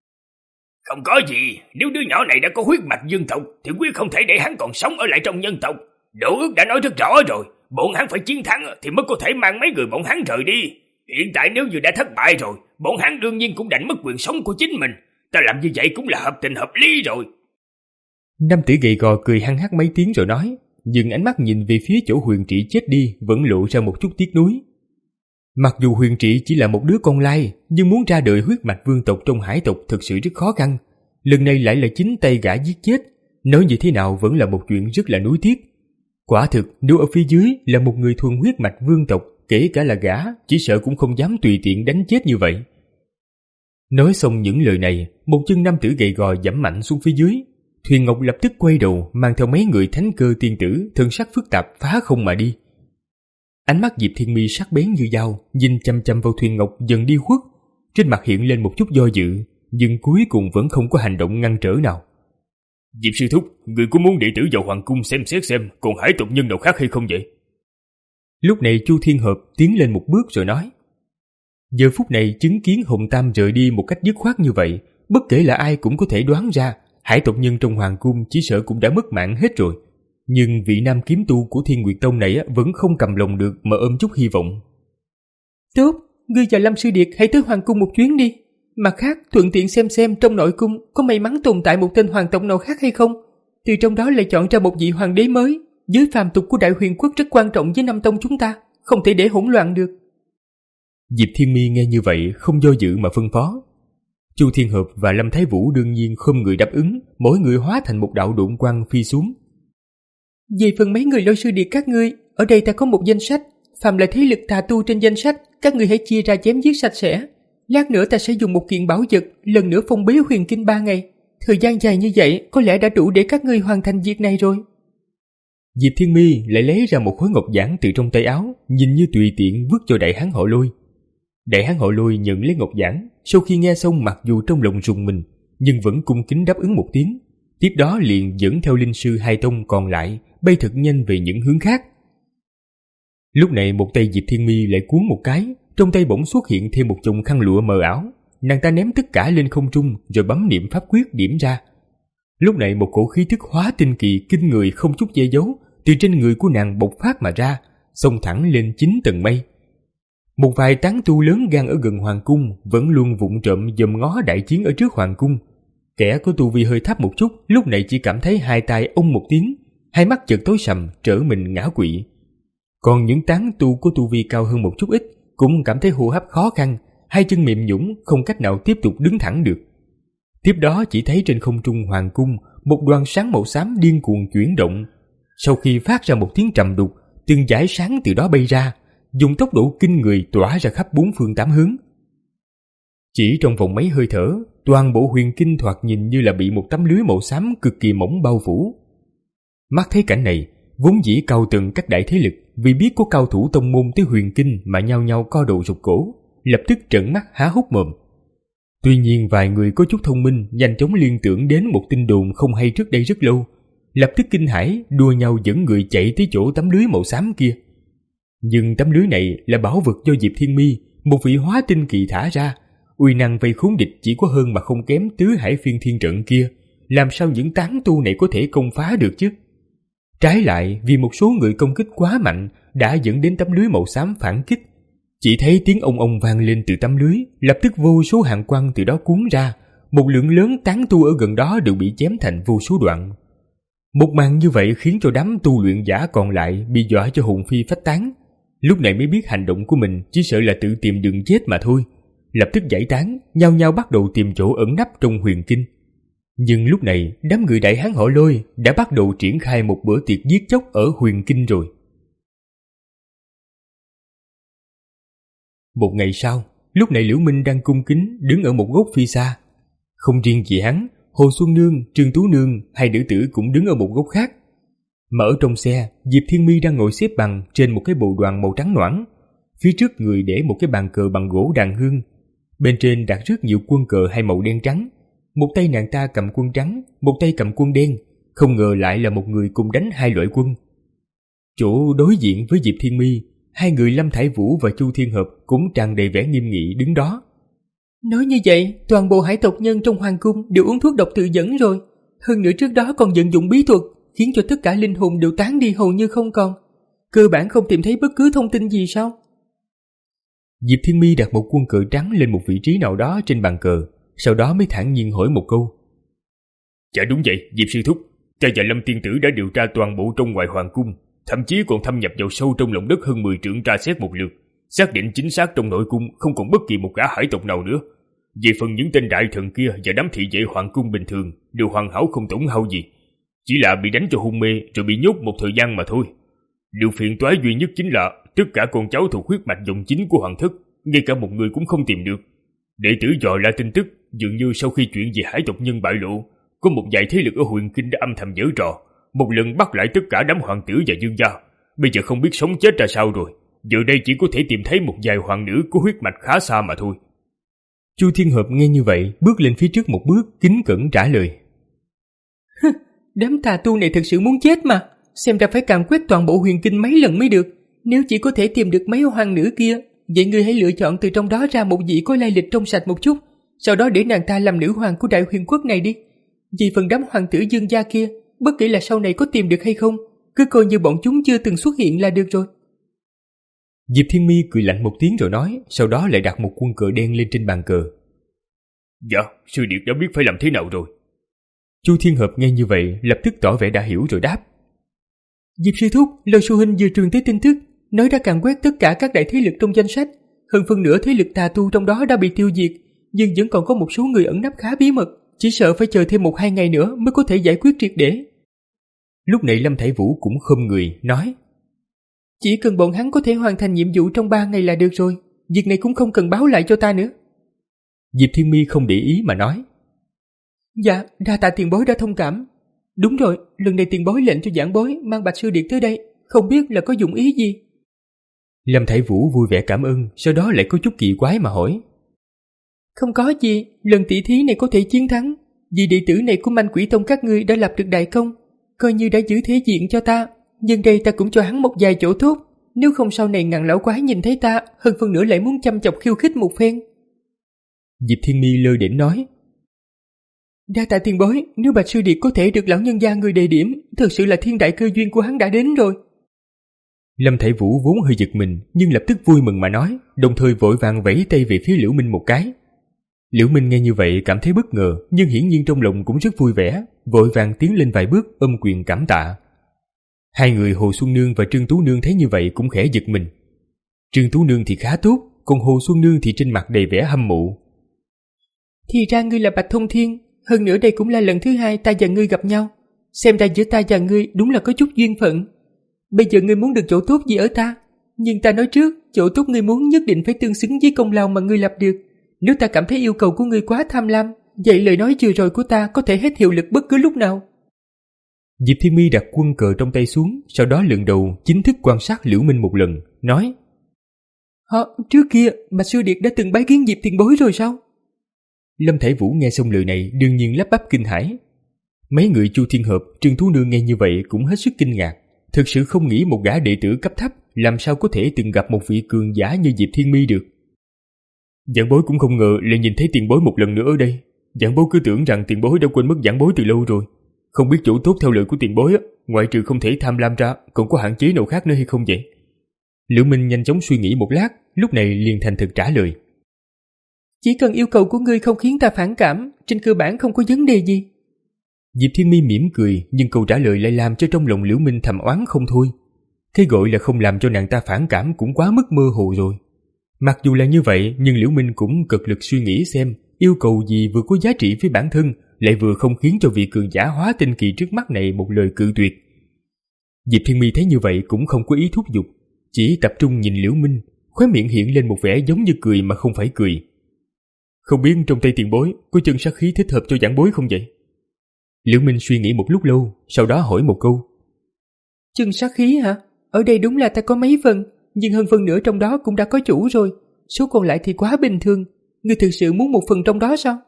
Không có gì, nếu đứa nhỏ này đã có huyết mạch dương tộc thì quyết không thể để hắn còn sống ở lại trong nhân tộc. Đỗ Ước đã nói rất rõ rồi, bọn hắn phải chiến thắng thì mới có thể mang mấy người bọn hắn rời đi. Hiện tại nếu như đã thất bại rồi, bọn hắn đương nhiên cũng đành mất quyền sống của chính mình. Ta làm như vậy cũng là hợp tình hợp lý rồi. Nam tử gầy gò cười hăng hắc mấy tiếng rồi nói, nhưng ánh mắt nhìn về phía chỗ Huyền Trị chết đi vẫn lộ ra một chút tiếc nuối. Mặc dù Huyền Trị chỉ là một đứa con lai, nhưng muốn ra đời huyết mạch vương tộc trong hải tộc thực sự rất khó khăn. Lần này lại là chính tay gã giết chết, nói như thế nào vẫn là một chuyện rất là nuối tiếc. Quả thực, nếu ở phía dưới là một người thuần huyết mạch vương tộc, kể cả là gã, chỉ sợ cũng không dám tùy tiện đánh chết như vậy. Nói xong những lời này, một chân nam tử gầy gò giẫm mạnh xuống phía dưới. Thuyền Ngọc lập tức quay đầu, mang theo mấy người thánh cơ tiên tử, thân sắc phức tạp phá không mà đi. Ánh mắt Diệp Thiên Mi sắc bén như dao, nhìn chăm chăm vào Thuyền Ngọc dần đi khuất, trên mặt hiện lên một chút do dự, nhưng cuối cùng vẫn không có hành động ngăn trở nào. Diệp sư thúc, người có muốn đệ tử vào hoàng cung xem xét xem còn hải tộc nhân nào khác hay không vậy? Lúc này Chu Thiên Hợp tiến lên một bước rồi nói. Giờ phút này chứng kiến Hồng Tam rời đi một cách dứt khoát như vậy, bất kể là ai cũng có thể đoán ra hải tộc nhân trong hoàng cung chỉ sợ cũng đã mất mạng hết rồi. Nhưng vị nam kiếm tu của Thiên Nguyệt Tông này vẫn không cầm lòng được mà ôm chút hy vọng. Tốt, ngươi và Lâm Sư Điệt hãy tới hoàng cung một chuyến đi. Mặt khác, thuận tiện xem xem trong nội cung có may mắn tồn tại một tên hoàng tộc nào khác hay không. Từ trong đó lại chọn ra một vị hoàng đế mới. Giới phàm tục của Đại Huyền Quốc rất quan trọng với Nam Tông chúng ta, không thể để hỗn loạn được. Diệp Thiên Mi nghe như vậy không do dự mà phân phó. Chu Thiên Hợp và Lâm Thái Vũ đương nhiên không người đáp ứng, mỗi người hóa thành một đạo độn quang phi xuống. Về phần mấy người Lôi Sư Điệt các ngươi, ở đây ta có một danh sách, phàm là thế lực tà tu trên danh sách, các ngươi hãy chia ra chém giết sạch sẽ. Lát nữa ta sẽ dùng một kiện bảo vật, lần nữa phong bế huyền kinh ba ngày. Thời gian dài như vậy có lẽ đã đủ để các ngươi hoàn thành việc này rồi. Diệp Thiên Mi lại lấy ra một khối ngọc giản từ trong tay áo, nhìn như tùy tiện vứt cho đại hán họ Lôi. Đại hán họ Lôi nhận lấy ngọc giản, sau khi nghe xong mặc dù trong lòng rùng mình, nhưng vẫn cung kính đáp ứng một tiếng. Tiếp đó liền dẫn theo linh sư hai tông còn lại bay thật nhanh về những hướng khác. Lúc này một tay Diệp Thiên Mi lại cuốn một cái, trong tay bỗng xuất hiện thêm một chùm khăn lụa mờ ảo. Nàng ta ném tất cả lên không trung rồi bấm niệm pháp quyết điểm ra. Lúc này một cổ khí tức hóa tinh kỳ kinh người không chút che giấu từ trên người của nàng bộc phát mà ra, xông thẳng lên chín tầng mây. Một vài tán tu lớn gan ở gần hoàng cung vẫn luôn vụng trộm dòm ngó đại chiến ở trước hoàng cung. Kẻ có tu vi hơi thấp một chút lúc này chỉ cảm thấy hai tai ông một tiếng, hai mắt chợt tối sầm, trở mình ngã quỵ. Còn những tán tu có tu vi cao hơn một chút ít cũng cảm thấy hô hấp khó khăn, hai chân mềm nhũn không cách nào tiếp tục đứng thẳng được. Tiếp đó chỉ thấy trên không trung hoàng cung một đoàn sáng màu xám điên cuồng chuyển động. Sau khi phát ra một tiếng trầm đục, từng dải sáng từ đó bay ra, dùng tốc độ kinh người tỏa ra khắp bốn phương tám hướng. Chỉ trong vòng mấy hơi thở, toàn bộ huyền kinh thoạt nhìn như là bị một tấm lưới màu xám cực kỳ mỏng bao phủ. Mắt thấy cảnh này, vốn dĩ cao tầng các đại thế lực vì biết có cao thủ tông môn tới huyền kinh mà nhao nhao co đầu rụt cổ, lập tức trợn mắt há hốc mồm. Tuy nhiên vài người có chút thông minh nhanh chóng liên tưởng đến một tin đồn không hay trước đây rất lâu, lập tức kinh hãi đua nhau dẫn người chạy tới chỗ tấm lưới màu xám kia. Nhưng tấm lưới này là bảo vật do Diệp Thiên Mi, một vị hóa tinh kỳ thả ra, uy năng vây khốn địch chỉ có hơn mà không kém tứ hải phiên thiên trận kia, làm sao những tán tu này có thể công phá được chứ? Trái lại, vì một số người công kích quá mạnh đã dẫn đến tấm lưới màu xám phản kích. Chỉ thấy tiếng ông ông vang lên từ tấm lưới, lập tức vô số hàng quang từ đó cuốn ra, một lượng lớn tán tu ở gần đó đều bị chém thành vô số đoạn. Một màn như vậy khiến cho đám tu luyện giả còn lại bị dọa cho hồn phi phách tán. Lúc này mới biết hành động của mình chỉ sợ là tự tìm đường chết mà thôi, lập tức giải tán, nhao nhao bắt đầu tìm chỗ ẩn nấp trong huyền kinh. Nhưng lúc này đám người đại hán họ Lôi đã bắt đầu triển khai một bữa tiệc giết chóc ở huyền kinh rồi. Một ngày sau, lúc này Liễu Minh đang cung kính đứng ở một góc phía xa. Không riêng gì hắn, Hồ Xuân Nương, Trương Tú Nương, hai nữ tử cũng đứng ở một góc khác. Mà ở trong xe, Diệp Thiên Mi đang ngồi xếp bằng trên một cái bộ đoàn màu trắng noãn. Phía trước người để một cái bàn cờ bằng gỗ đàn hương. Bên trên đặt rất nhiều quân cờ hai màu đen trắng. Một tay nàng ta cầm quân trắng, một tay cầm quân đen. Không ngờ lại là một người cùng đánh hai loại quân. Chỗ đối diện với Diệp Thiên Mi, hai người Lâm Thải Vũ và Chu Thiên Hợp cũng tràn đầy vẻ nghiêm nghị đứng đó. Nói như vậy, toàn bộ hải tộc nhân trong hoàng cung đều uống thuốc độc tự dẫn rồi. Hơn nữa trước đó còn vận dụng bí thuật, khiến cho tất cả linh hồn đều tán đi hầu như không còn. Cơ bản không tìm thấy bất cứ thông tin gì sao? Diệp Thiên Mi đặt một quân cờ trắng lên một vị trí nào đó trên bàn cờ, sau đó mới thản nhiên hỏi một câu. Dạ đúng vậy, Diệp sư thúc. Ta và Lâm tiên tử đã điều tra toàn bộ trong ngoài hoàng cung, thậm chí còn thâm nhập vào sâu trong lòng đất hơn mười trượng tra xét một lượt, xác định chính xác trong nội cung không còn bất kỳ một gã hải tộc nào nữa. Về phần những tên đại thần kia và đám thị vệ hoàng cung bình thường đều hoàn hảo không tổn hao gì, chỉ là bị đánh cho hôn mê rồi bị nhốt một thời gian mà thôi. Điều phiền toái duy nhất chính là tất cả con cháu thuộc huyết mạch dòng chính của hoàng thất, ngay cả một người cũng không tìm được. Đệ tử dò la tin tức, dường như sau khi chuyện về hải tộc nhân bại lộ, có một vài thế lực ở huyền kinh đã âm thầm giở trò, một lần bắt lại tất cả đám hoàng tử và dương gia. Bây giờ không biết sống chết ra sao rồi, giờ đây chỉ có thể tìm thấy một vài hoàng nữ có huyết mạch khá xa mà thôi. Chu Thiên Hợp nghe như vậy, bước lên phía trước một bước, kính cẩn trả lời. Đám tà tu này thật sự muốn chết mà, xem ra phải càn quét toàn bộ huyền kinh mấy lần mới được. Nếu chỉ có thể tìm được mấy hoàng nữ kia, vậy ngươi hãy lựa chọn từ trong đó ra một vị có lai lịch trong sạch một chút, sau đó để nàng ta làm nữ hoàng của đại huyền quốc này đi. Vì phần đám hoàng tử dương gia kia, bất kể là sau này có tìm được hay không, cứ coi như bọn chúng chưa từng xuất hiện là được rồi. Diệp Thiên Mi cười lạnh một tiếng rồi nói, sau đó lại đặt một quân cờ đen lên trên bàn cờ. Dạ, sư điệt đã biết phải làm thế nào rồi. Chu Thiên Hợp nghe như vậy, lập tức tỏ vẻ đã hiểu rồi đáp. Diệp sư thúc, Lôi sư huynh vừa truyền tới tin tức, nói đã càn quét tất cả các đại thế lực trong danh sách, hơn phân nửa thế lực tà tu trong đó đã bị tiêu diệt, nhưng vẫn còn có một số người ẩn nấp khá bí mật, chỉ sợ phải chờ thêm một hai ngày nữa mới có thể giải quyết triệt để. Lúc này Lâm Thải Vũ cũng khom người nói, chỉ cần bọn hắn có thể hoàn thành nhiệm vụ trong ba ngày là được rồi, việc này cũng không cần báo lại cho ta nữa. Diệp Thiên Mi không để ý mà nói, dạ, đa tạ tiền bối đã thông cảm. Đúng rồi, lần này tiền bối lệnh cho giảng bối mang Bạch sư điệt tới đây, không biết là có dụng ý gì. Lâm Thải Vũ vui vẻ cảm ơn, sau đó lại có chút kỳ quái mà hỏi, không có gì, lần tỷ thí này có thể chiến thắng, vì đệ tử này của Manh Quỷ Tông các ngươi đã lập được đại công, coi như đã giữ thế diện cho ta, nhưng đây ta cũng cho hắn một vài chỗ tốt, nếu không sau này ngàn lão quái nhìn thấy ta, hơn phân nửa lại muốn chăm chọc khiêu khích một phen. Diệp Thiên Mi lơ đễnh nói, Đa tạ tiền bối, nếu Bạch Sư Điệt có thể được lão nhân gia người đề điểm, thật sự là thiên đại cơ duyên của hắn đã đến rồi. Lâm Thải Vũ vốn hơi giật mình, nhưng lập tức vui mừng mà nói, đồng thời vội vàng vẫy tay về phía Liễu Minh một cái. Liễu Minh nghe như vậy cảm thấy bất ngờ, nhưng hiển nhiên trong lòng cũng rất vui vẻ, vội vàng tiến lên vài bước ôm quyền cảm tạ. Hai người Hồ Xuân Nương và Trương Tú Nương thấy như vậy cũng khẽ giật mình. Trương Tú Nương thì khá tốt, còn Hồ Xuân Nương thì trên mặt đầy vẻ hâm mộ. Thì ra ngươi là Bạch Thông Thiên, hơn nữa đây cũng là lần thứ hai ta và ngươi gặp nhau. Xem ra giữa ta và ngươi đúng là có chút duyên phận. Bây giờ ngươi muốn được chỗ tốt gì ở ta, nhưng ta nói trước, chỗ tốt ngươi muốn nhất định phải tương xứng với công lao mà ngươi lập được. Nếu ta cảm thấy yêu cầu của ngươi quá tham lam, vậy lời nói vừa rồi của ta có thể hết hiệu lực bất cứ lúc nào. Diệp Thiên Mi đặt quân cờ trong tay xuống, sau đó lần đầu chính thức quan sát Liễu Minh một lần, nói: Hả, trước kia Bạch Sư Điệt đã từng bái kiến Diệp tiền bối rồi sao? Lâm Thải Vũ nghe xong lời này đương nhiên lắp bắp kinh hãi. Mấy người Chu Thiên Hợp, Trương Tú Nương nghe như vậy cũng hết sức kinh ngạc, thực sự không nghĩ một gã đệ tử cấp thấp làm sao có thể từng gặp một vị cường giả như Diệp Thiên Mi được. Giảng bối cũng không ngờ lại nhìn thấy tiền bối một lần nữa ở đây. Giảng bối cứ tưởng rằng tiền bối đã quên mất giảng bối từ lâu rồi. Không biết chỗ tốt theo lời của tiền bối á, ngoại trừ không thể tham lam ra, còn có hạn chế nào khác nữa hay không vậy? Liễu Minh nhanh chóng suy nghĩ một lát, lúc này liền thành thực trả lời: Chỉ cần yêu cầu của ngươi không khiến ta phản cảm, trên cơ bản không có vấn đề gì. Diệp Thiên Mi mỉm cười, nhưng câu trả lời lại làm cho trong lòng Liễu Minh thầm oán không thôi. Cái gọi là không làm cho nàng ta phản cảm cũng quá mức mơ hồ rồi. Mặc dù là như vậy, nhưng Liễu Minh cũng cực lực suy nghĩ xem yêu cầu gì vừa có giá trị với bản thân, lại vừa không khiến cho vị cường giả hóa tinh kỳ trước mắt này một lời cự tuyệt. Diệp Thiên Mi thấy như vậy cũng không có ý thúc giục, chỉ tập trung nhìn Liễu Minh, khóe miệng hiện lên một vẻ giống như cười mà không phải cười. Không biết trong tay tiền bối có chân sát khí thích hợp cho giảng bối không vậy? Liễu Minh suy nghĩ một lúc lâu, sau đó hỏi một câu. Chân sát khí hả? Ở đây đúng là ta có mấy phần, nhưng hơn phần nữa trong đó cũng đã có chủ rồi, số còn lại thì quá bình thường. Ngươi thực sự muốn một phần trong đó sao?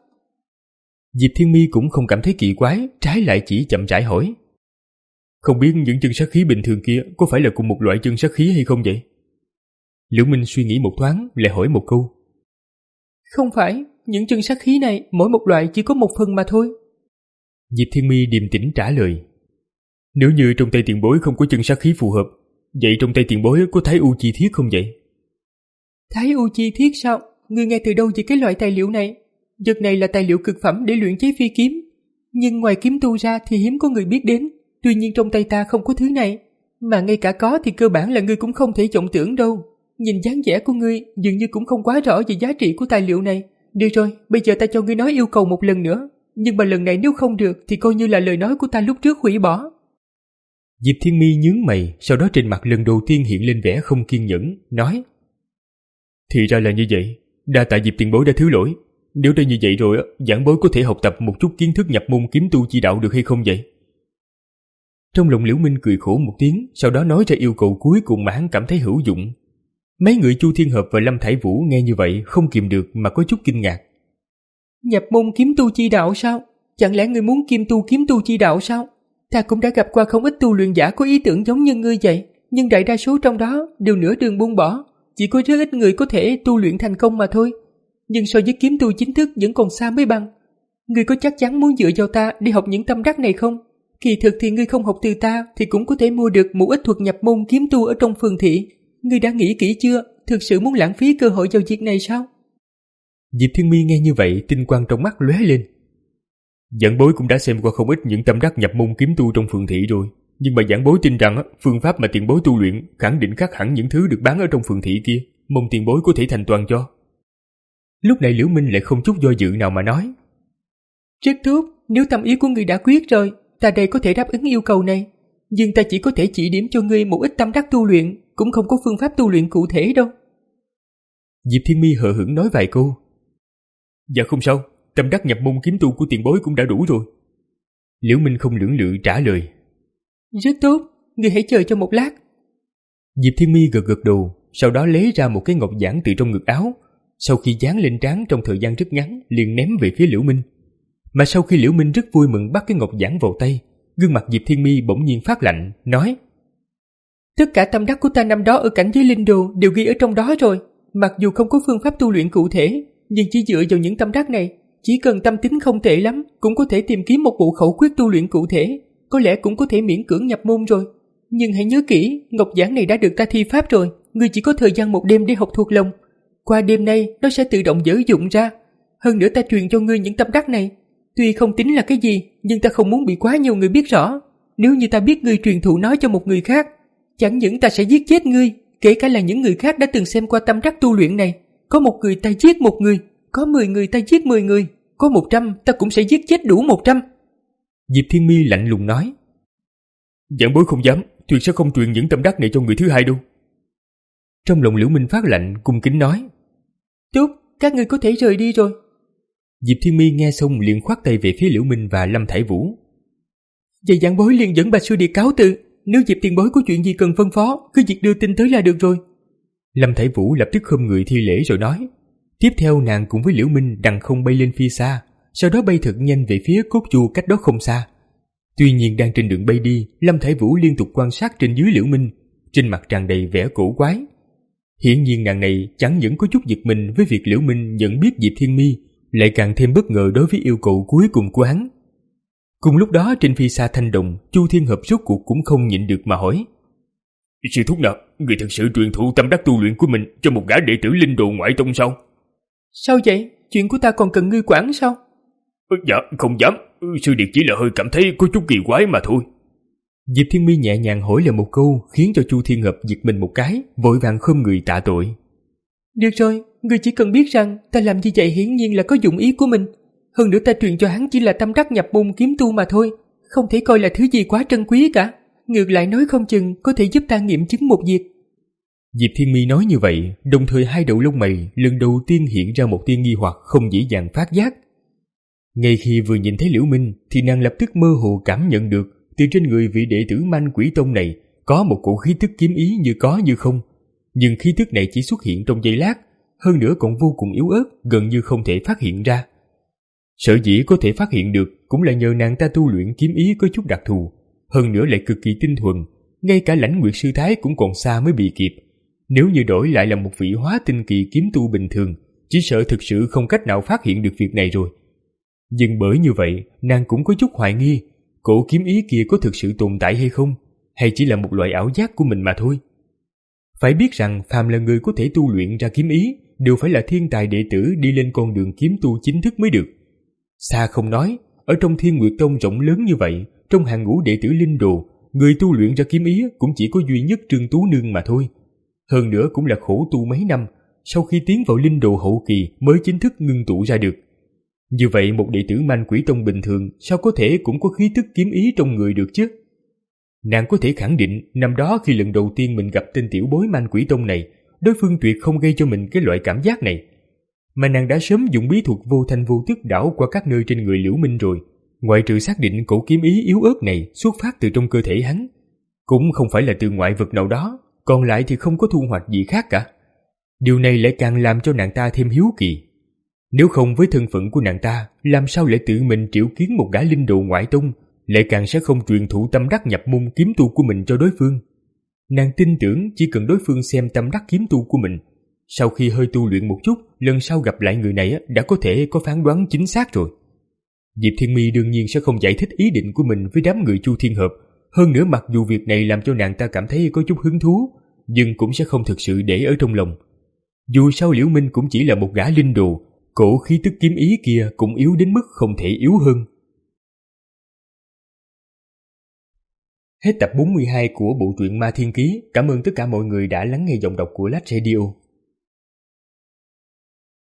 Diệp Thiên Mi cũng không cảm thấy kỳ quái, trái lại chỉ chậm rãi hỏi. Không biết những chân sát khí bình thường kia có phải là cùng một loại chân sát khí hay không vậy? Liễu Minh suy nghĩ một thoáng, lại hỏi một câu. Không phải, những chân sát khí này mỗi một loại chỉ có một phần mà thôi. Diệp Thiên Mi điềm tĩnh trả lời. Nếu như trong tay tiền bối không có chân sát khí phù hợp, vậy trong tay tiền bối có Thái U chi thiết không vậy? Thái U chi thiết sao? Ngươi nghe từ đâu về cái loại tài liệu này? Vật này là tài liệu cực phẩm để luyện chế phi kiếm, nhưng ngoài kiếm tu ra thì hiếm có người biết đến. Tuy nhiên trong tay ta không có thứ này, mà ngay cả có thì cơ bản là ngươi cũng không thể vọng tưởng đâu. Nhìn dáng vẻ của ngươi dường như cũng không quá rõ về giá trị của tài liệu này. Được rồi, bây giờ ta cho ngươi nói yêu cầu một lần nữa, nhưng mà lần này nếu không được thì coi như là lời nói của ta lúc trước hủy bỏ. Diệp Thiên Mi nhướng mày, sau đó trên mặt lần đầu tiên hiện lên vẻ không kiên nhẫn, nói. Thì ra là như vậy, đa tạ Diệp tiền bối đã thứ lỗi. Nếu đã như vậy rồi, giảng bối có thể học tập một chút kiến thức nhập môn kiếm tu chi đạo được hay không vậy? Trong lòng Liễu Minh cười khổ một tiếng, sau đó nói ra yêu cầu cuối cùng mà hắn cảm thấy hữu dụng. Mấy người Chu Thiên Hợp và Lâm Thải Vũ nghe như vậy không kìm được mà có chút kinh ngạc. Nhập môn kiếm tu chi đạo sao? Chẳng lẽ ngươi muốn kim tu kiếm tu chi đạo sao? Ta cũng đã gặp qua không ít tu luyện giả có ý tưởng giống như ngươi vậy, nhưng đại đa số trong đó đều nửa đường buông bỏ, chỉ có rất ít người có thể tu luyện thành công mà thôi. Nhưng so với kiếm tu chính thức vẫn còn xa mới bằng. Ngươi có chắc chắn muốn dựa vào ta đi học những tâm đắc này không? Kỳ thực thì ngươi không học từ ta thì cũng có thể mua được một ít thuật nhập môn kiếm tu ở trong phường thị. Ngươi đã nghĩ kỹ chưa? Thực sự muốn lãng phí cơ hội vào việc này sao? Diệp Thiên Mi nghe như vậy, tinh quang trong mắt lóe lên. Giảng bối cũng đã xem qua không ít những tâm đắc nhập môn kiếm tu trong phường thị rồi, nhưng mà giảng bối tin rằng phương pháp mà tiền bối tu luyện khẳng định khác hẳn những thứ được bán ở trong phường thị kia, mong tiền bối có thể thành toàn cho. Lúc này Liễu Minh lại không chút do dự nào mà nói. Rất tốt, nếu tâm ý của ngươi đã quyết rồi, ta đây có thể đáp ứng yêu cầu này, nhưng ta chỉ có thể chỉ điểm cho ngươi một ít tâm đắc tu luyện, cũng không có phương pháp tu luyện cụ thể đâu. Diệp Thiên Mi hờ hững nói vài câu. Dạ không sao, tâm đắc nhập môn kiếm tu của tiền bối cũng đã đủ rồi. Liễu Minh không lưỡng lự trả lời. Rất tốt, ngươi hãy chờ cho một lát. Diệp Thiên Mi gật gật đầu, sau đó lấy ra một cái ngọc giản từ trong ngực áo, sau khi dán lên trán trong thời gian rất ngắn liền ném về phía Liễu Minh. Mà sau khi Liễu Minh rất vui mừng bắt cái ngọc giản vào tay, gương mặt Diệp Thiên Mi bỗng nhiên phát lạnh, nói. Tất cả tâm đắc của ta năm đó ở cảnh giới linh đồ đều ghi ở trong đó rồi. Mặc dù không có phương pháp tu luyện cụ thể, nhưng chỉ dựa vào những tâm đắc này, chỉ cần tâm tính không tệ lắm, cũng có thể tìm kiếm một bộ khẩu quyết tu luyện cụ thể, có lẽ cũng có thể miễn cưỡng nhập môn rồi. Nhưng hãy nhớ kỹ, ngọc giản này đã được ta thi pháp rồi, ngươi chỉ có thời gian một đêm để học thuộc lòng. Qua đêm nay, nó sẽ tự động dở dụng ra. Hơn nữa ta truyền cho ngươi những tâm đắc này. Tuy không tính là cái gì, nhưng ta không muốn bị quá nhiều người biết rõ. Nếu như ta biết ngươi truyền thụ nó cho một người khác, chẳng những ta sẽ giết chết ngươi, kể cả là những người khác đã từng xem qua tâm đắc tu luyện này. Có một người ta giết một người, có mười người ta giết mười người, có một trăm ta cũng sẽ giết chết đủ một trăm. Diệp Thiên Mi lạnh lùng nói. Giảng bối không dám, tuyệt sẽ không truyền những tâm đắc này cho người thứ hai đâu. Trong lòng Liễu Minh phát lạnh, cung kính nói. Tốt, các ngươi có thể rời đi rồi. Diệp Thiên Mi nghe xong liền khoát tay về phía Liễu Minh và Lâm Thải Vũ. Vậy giảng bối liền dẫn Bạch sư đệ cáo từ, nếu Diệp tiền bối có chuyện gì cần phân phó, cứ việc đưa tin tới là được rồi. Lâm Thải Vũ lập tức khom người thi lễ rồi nói. Tiếp theo nàng cùng với Liễu Minh đằng không bay lên phía xa, sau đó bay thật nhanh về phía cốt chu cách đó không xa. Tuy nhiên đang trên đường bay đi, Lâm Thải Vũ liên tục quan sát trên dưới Liễu Minh, trên mặt tràn đầy vẻ cổ quái. Hiển nhiên nàng này chẳng những có chút giật mình với việc Liễu Minh nhận biết Diệp Thiên Mi, lại càng thêm bất ngờ đối với yêu cầu cuối cùng của hắn. Cùng lúc đó trên phi xa thanh đồng, Chu Thiên Hợp rốt cuộc cũng không nhịn được mà hỏi. Sư thúc nào, người thật sự truyền thụ tâm đắc tu luyện của mình cho một gã đệ tử linh đồ ngoại tông sao? Sao vậy? Chuyện của ta còn cần ngươi quản sao? Dạ, không dám. Sư điệt chỉ là hơi cảm thấy có chút kỳ quái mà thôi. Diệp Thiên Mi nhẹ nhàng hỏi lại một câu, khiến cho Chu Thiên Hợp giật mình một cái, vội vàng khom người tạ tội. Được rồi, ngươi chỉ cần biết rằng ta làm như vậy hiển nhiên là có dụng ý của mình. Hơn nữa ta truyền cho hắn chỉ là tâm đắc nhập môn kiếm tu mà thôi, không thể coi là thứ gì quá trân quý cả. Ngược lại nói không chừng có thể giúp ta nghiệm chứng một việc. Diệp Thiên Mi nói như vậy, đồng thời hai đầu lông mày lần đầu tiên hiện ra một tia nghi hoặc không dễ dàng phát giác. Ngay khi vừa nhìn thấy Liễu Minh thì nàng lập tức mơ hồ cảm nhận được từ trên người vị đệ tử Manh Quỷ Tông này có một cổ khí tức kiếm ý như có như không. Nhưng khí tức này chỉ xuất hiện trong giây lát, hơn nữa còn vô cùng yếu ớt, gần như không thể phát hiện ra. Sở dĩ có thể phát hiện được cũng là nhờ nàng ta tu luyện kiếm ý có chút đặc thù, hơn nữa lại cực kỳ tinh thuần, ngay cả Lãnh Nguyệt sư thái cũng còn xa mới bị kịp. Nếu như đổi lại là một vị hóa tinh kỳ kiếm tu bình thường, chỉ sợ thực sự không cách nào phát hiện được việc này rồi. Nhưng bởi như vậy, nàng cũng có chút hoài nghi, cổ kiếm ý kia có thực sự tồn tại hay không, hay chỉ là một loại ảo giác của mình mà thôi. Phải biết rằng phàm là người có thể tu luyện ra kiếm ý đều phải là thiên tài đệ tử đi lên con đường kiếm tu chính thức mới được. Xa không nói, ở trong Thiên Nguyệt Tông rộng lớn như vậy, trong hàng ngũ đệ tử linh đồ, người tu luyện ra kiếm ý cũng chỉ có duy nhất Trương Tú Nương mà thôi. Hơn nữa cũng là khổ tu mấy năm, sau khi tiến vào linh đồ hậu kỳ mới chính thức ngưng tụ ra được. Như vậy một đệ tử Manh Quỷ Tông bình thường sao có thể cũng có khí tức kiếm ý trong người được chứ? Nàng có thể khẳng định năm đó khi lần đầu tiên mình gặp tên tiểu bối Manh Quỷ Tông này, đối phương tuyệt không gây cho mình cái loại cảm giác này. Mà nàng đã sớm dùng bí thuật vô thanh vô tức đảo qua các nơi trên người Liễu Minh rồi. Ngoại trừ xác định cổ kiếm ý yếu ớt này xuất phát từ trong cơ thể hắn, cũng không phải là từ ngoại vật nào đó, còn lại thì không có thu hoạch gì khác cả. Điều này lại càng làm cho nàng ta thêm hiếu kỳ. Nếu không với thân phận của nàng ta, làm sao lại tự mình triệu kiến một gã linh đồ ngoại tông, lại càng sẽ không truyền thụ tâm đắc nhập môn kiếm tu của mình cho đối phương. Nàng tin tưởng chỉ cần đối phương xem tâm đắc kiếm tu của mình, sau khi hơi tu luyện một chút, lần sau gặp lại người này đã có thể có phán đoán chính xác rồi. Diệp Thiên Mi đương nhiên sẽ không giải thích ý định của mình với đám người Chu Thiên Hợp. Hơn nữa mặc dù việc này làm cho nàng ta cảm thấy có chút hứng thú, nhưng cũng sẽ không thực sự để ở trong lòng. Dù sao Liễu Minh cũng chỉ là một gã linh đồ, cổ khí tức kiếm ý kia cũng yếu đến mức không thể yếu hơn. Hết tập bốn mươi hai của bộ truyện Ma Thiên Ký. Cảm ơn tất cả mọi người đã lắng nghe giọng đọc của Lách Radio.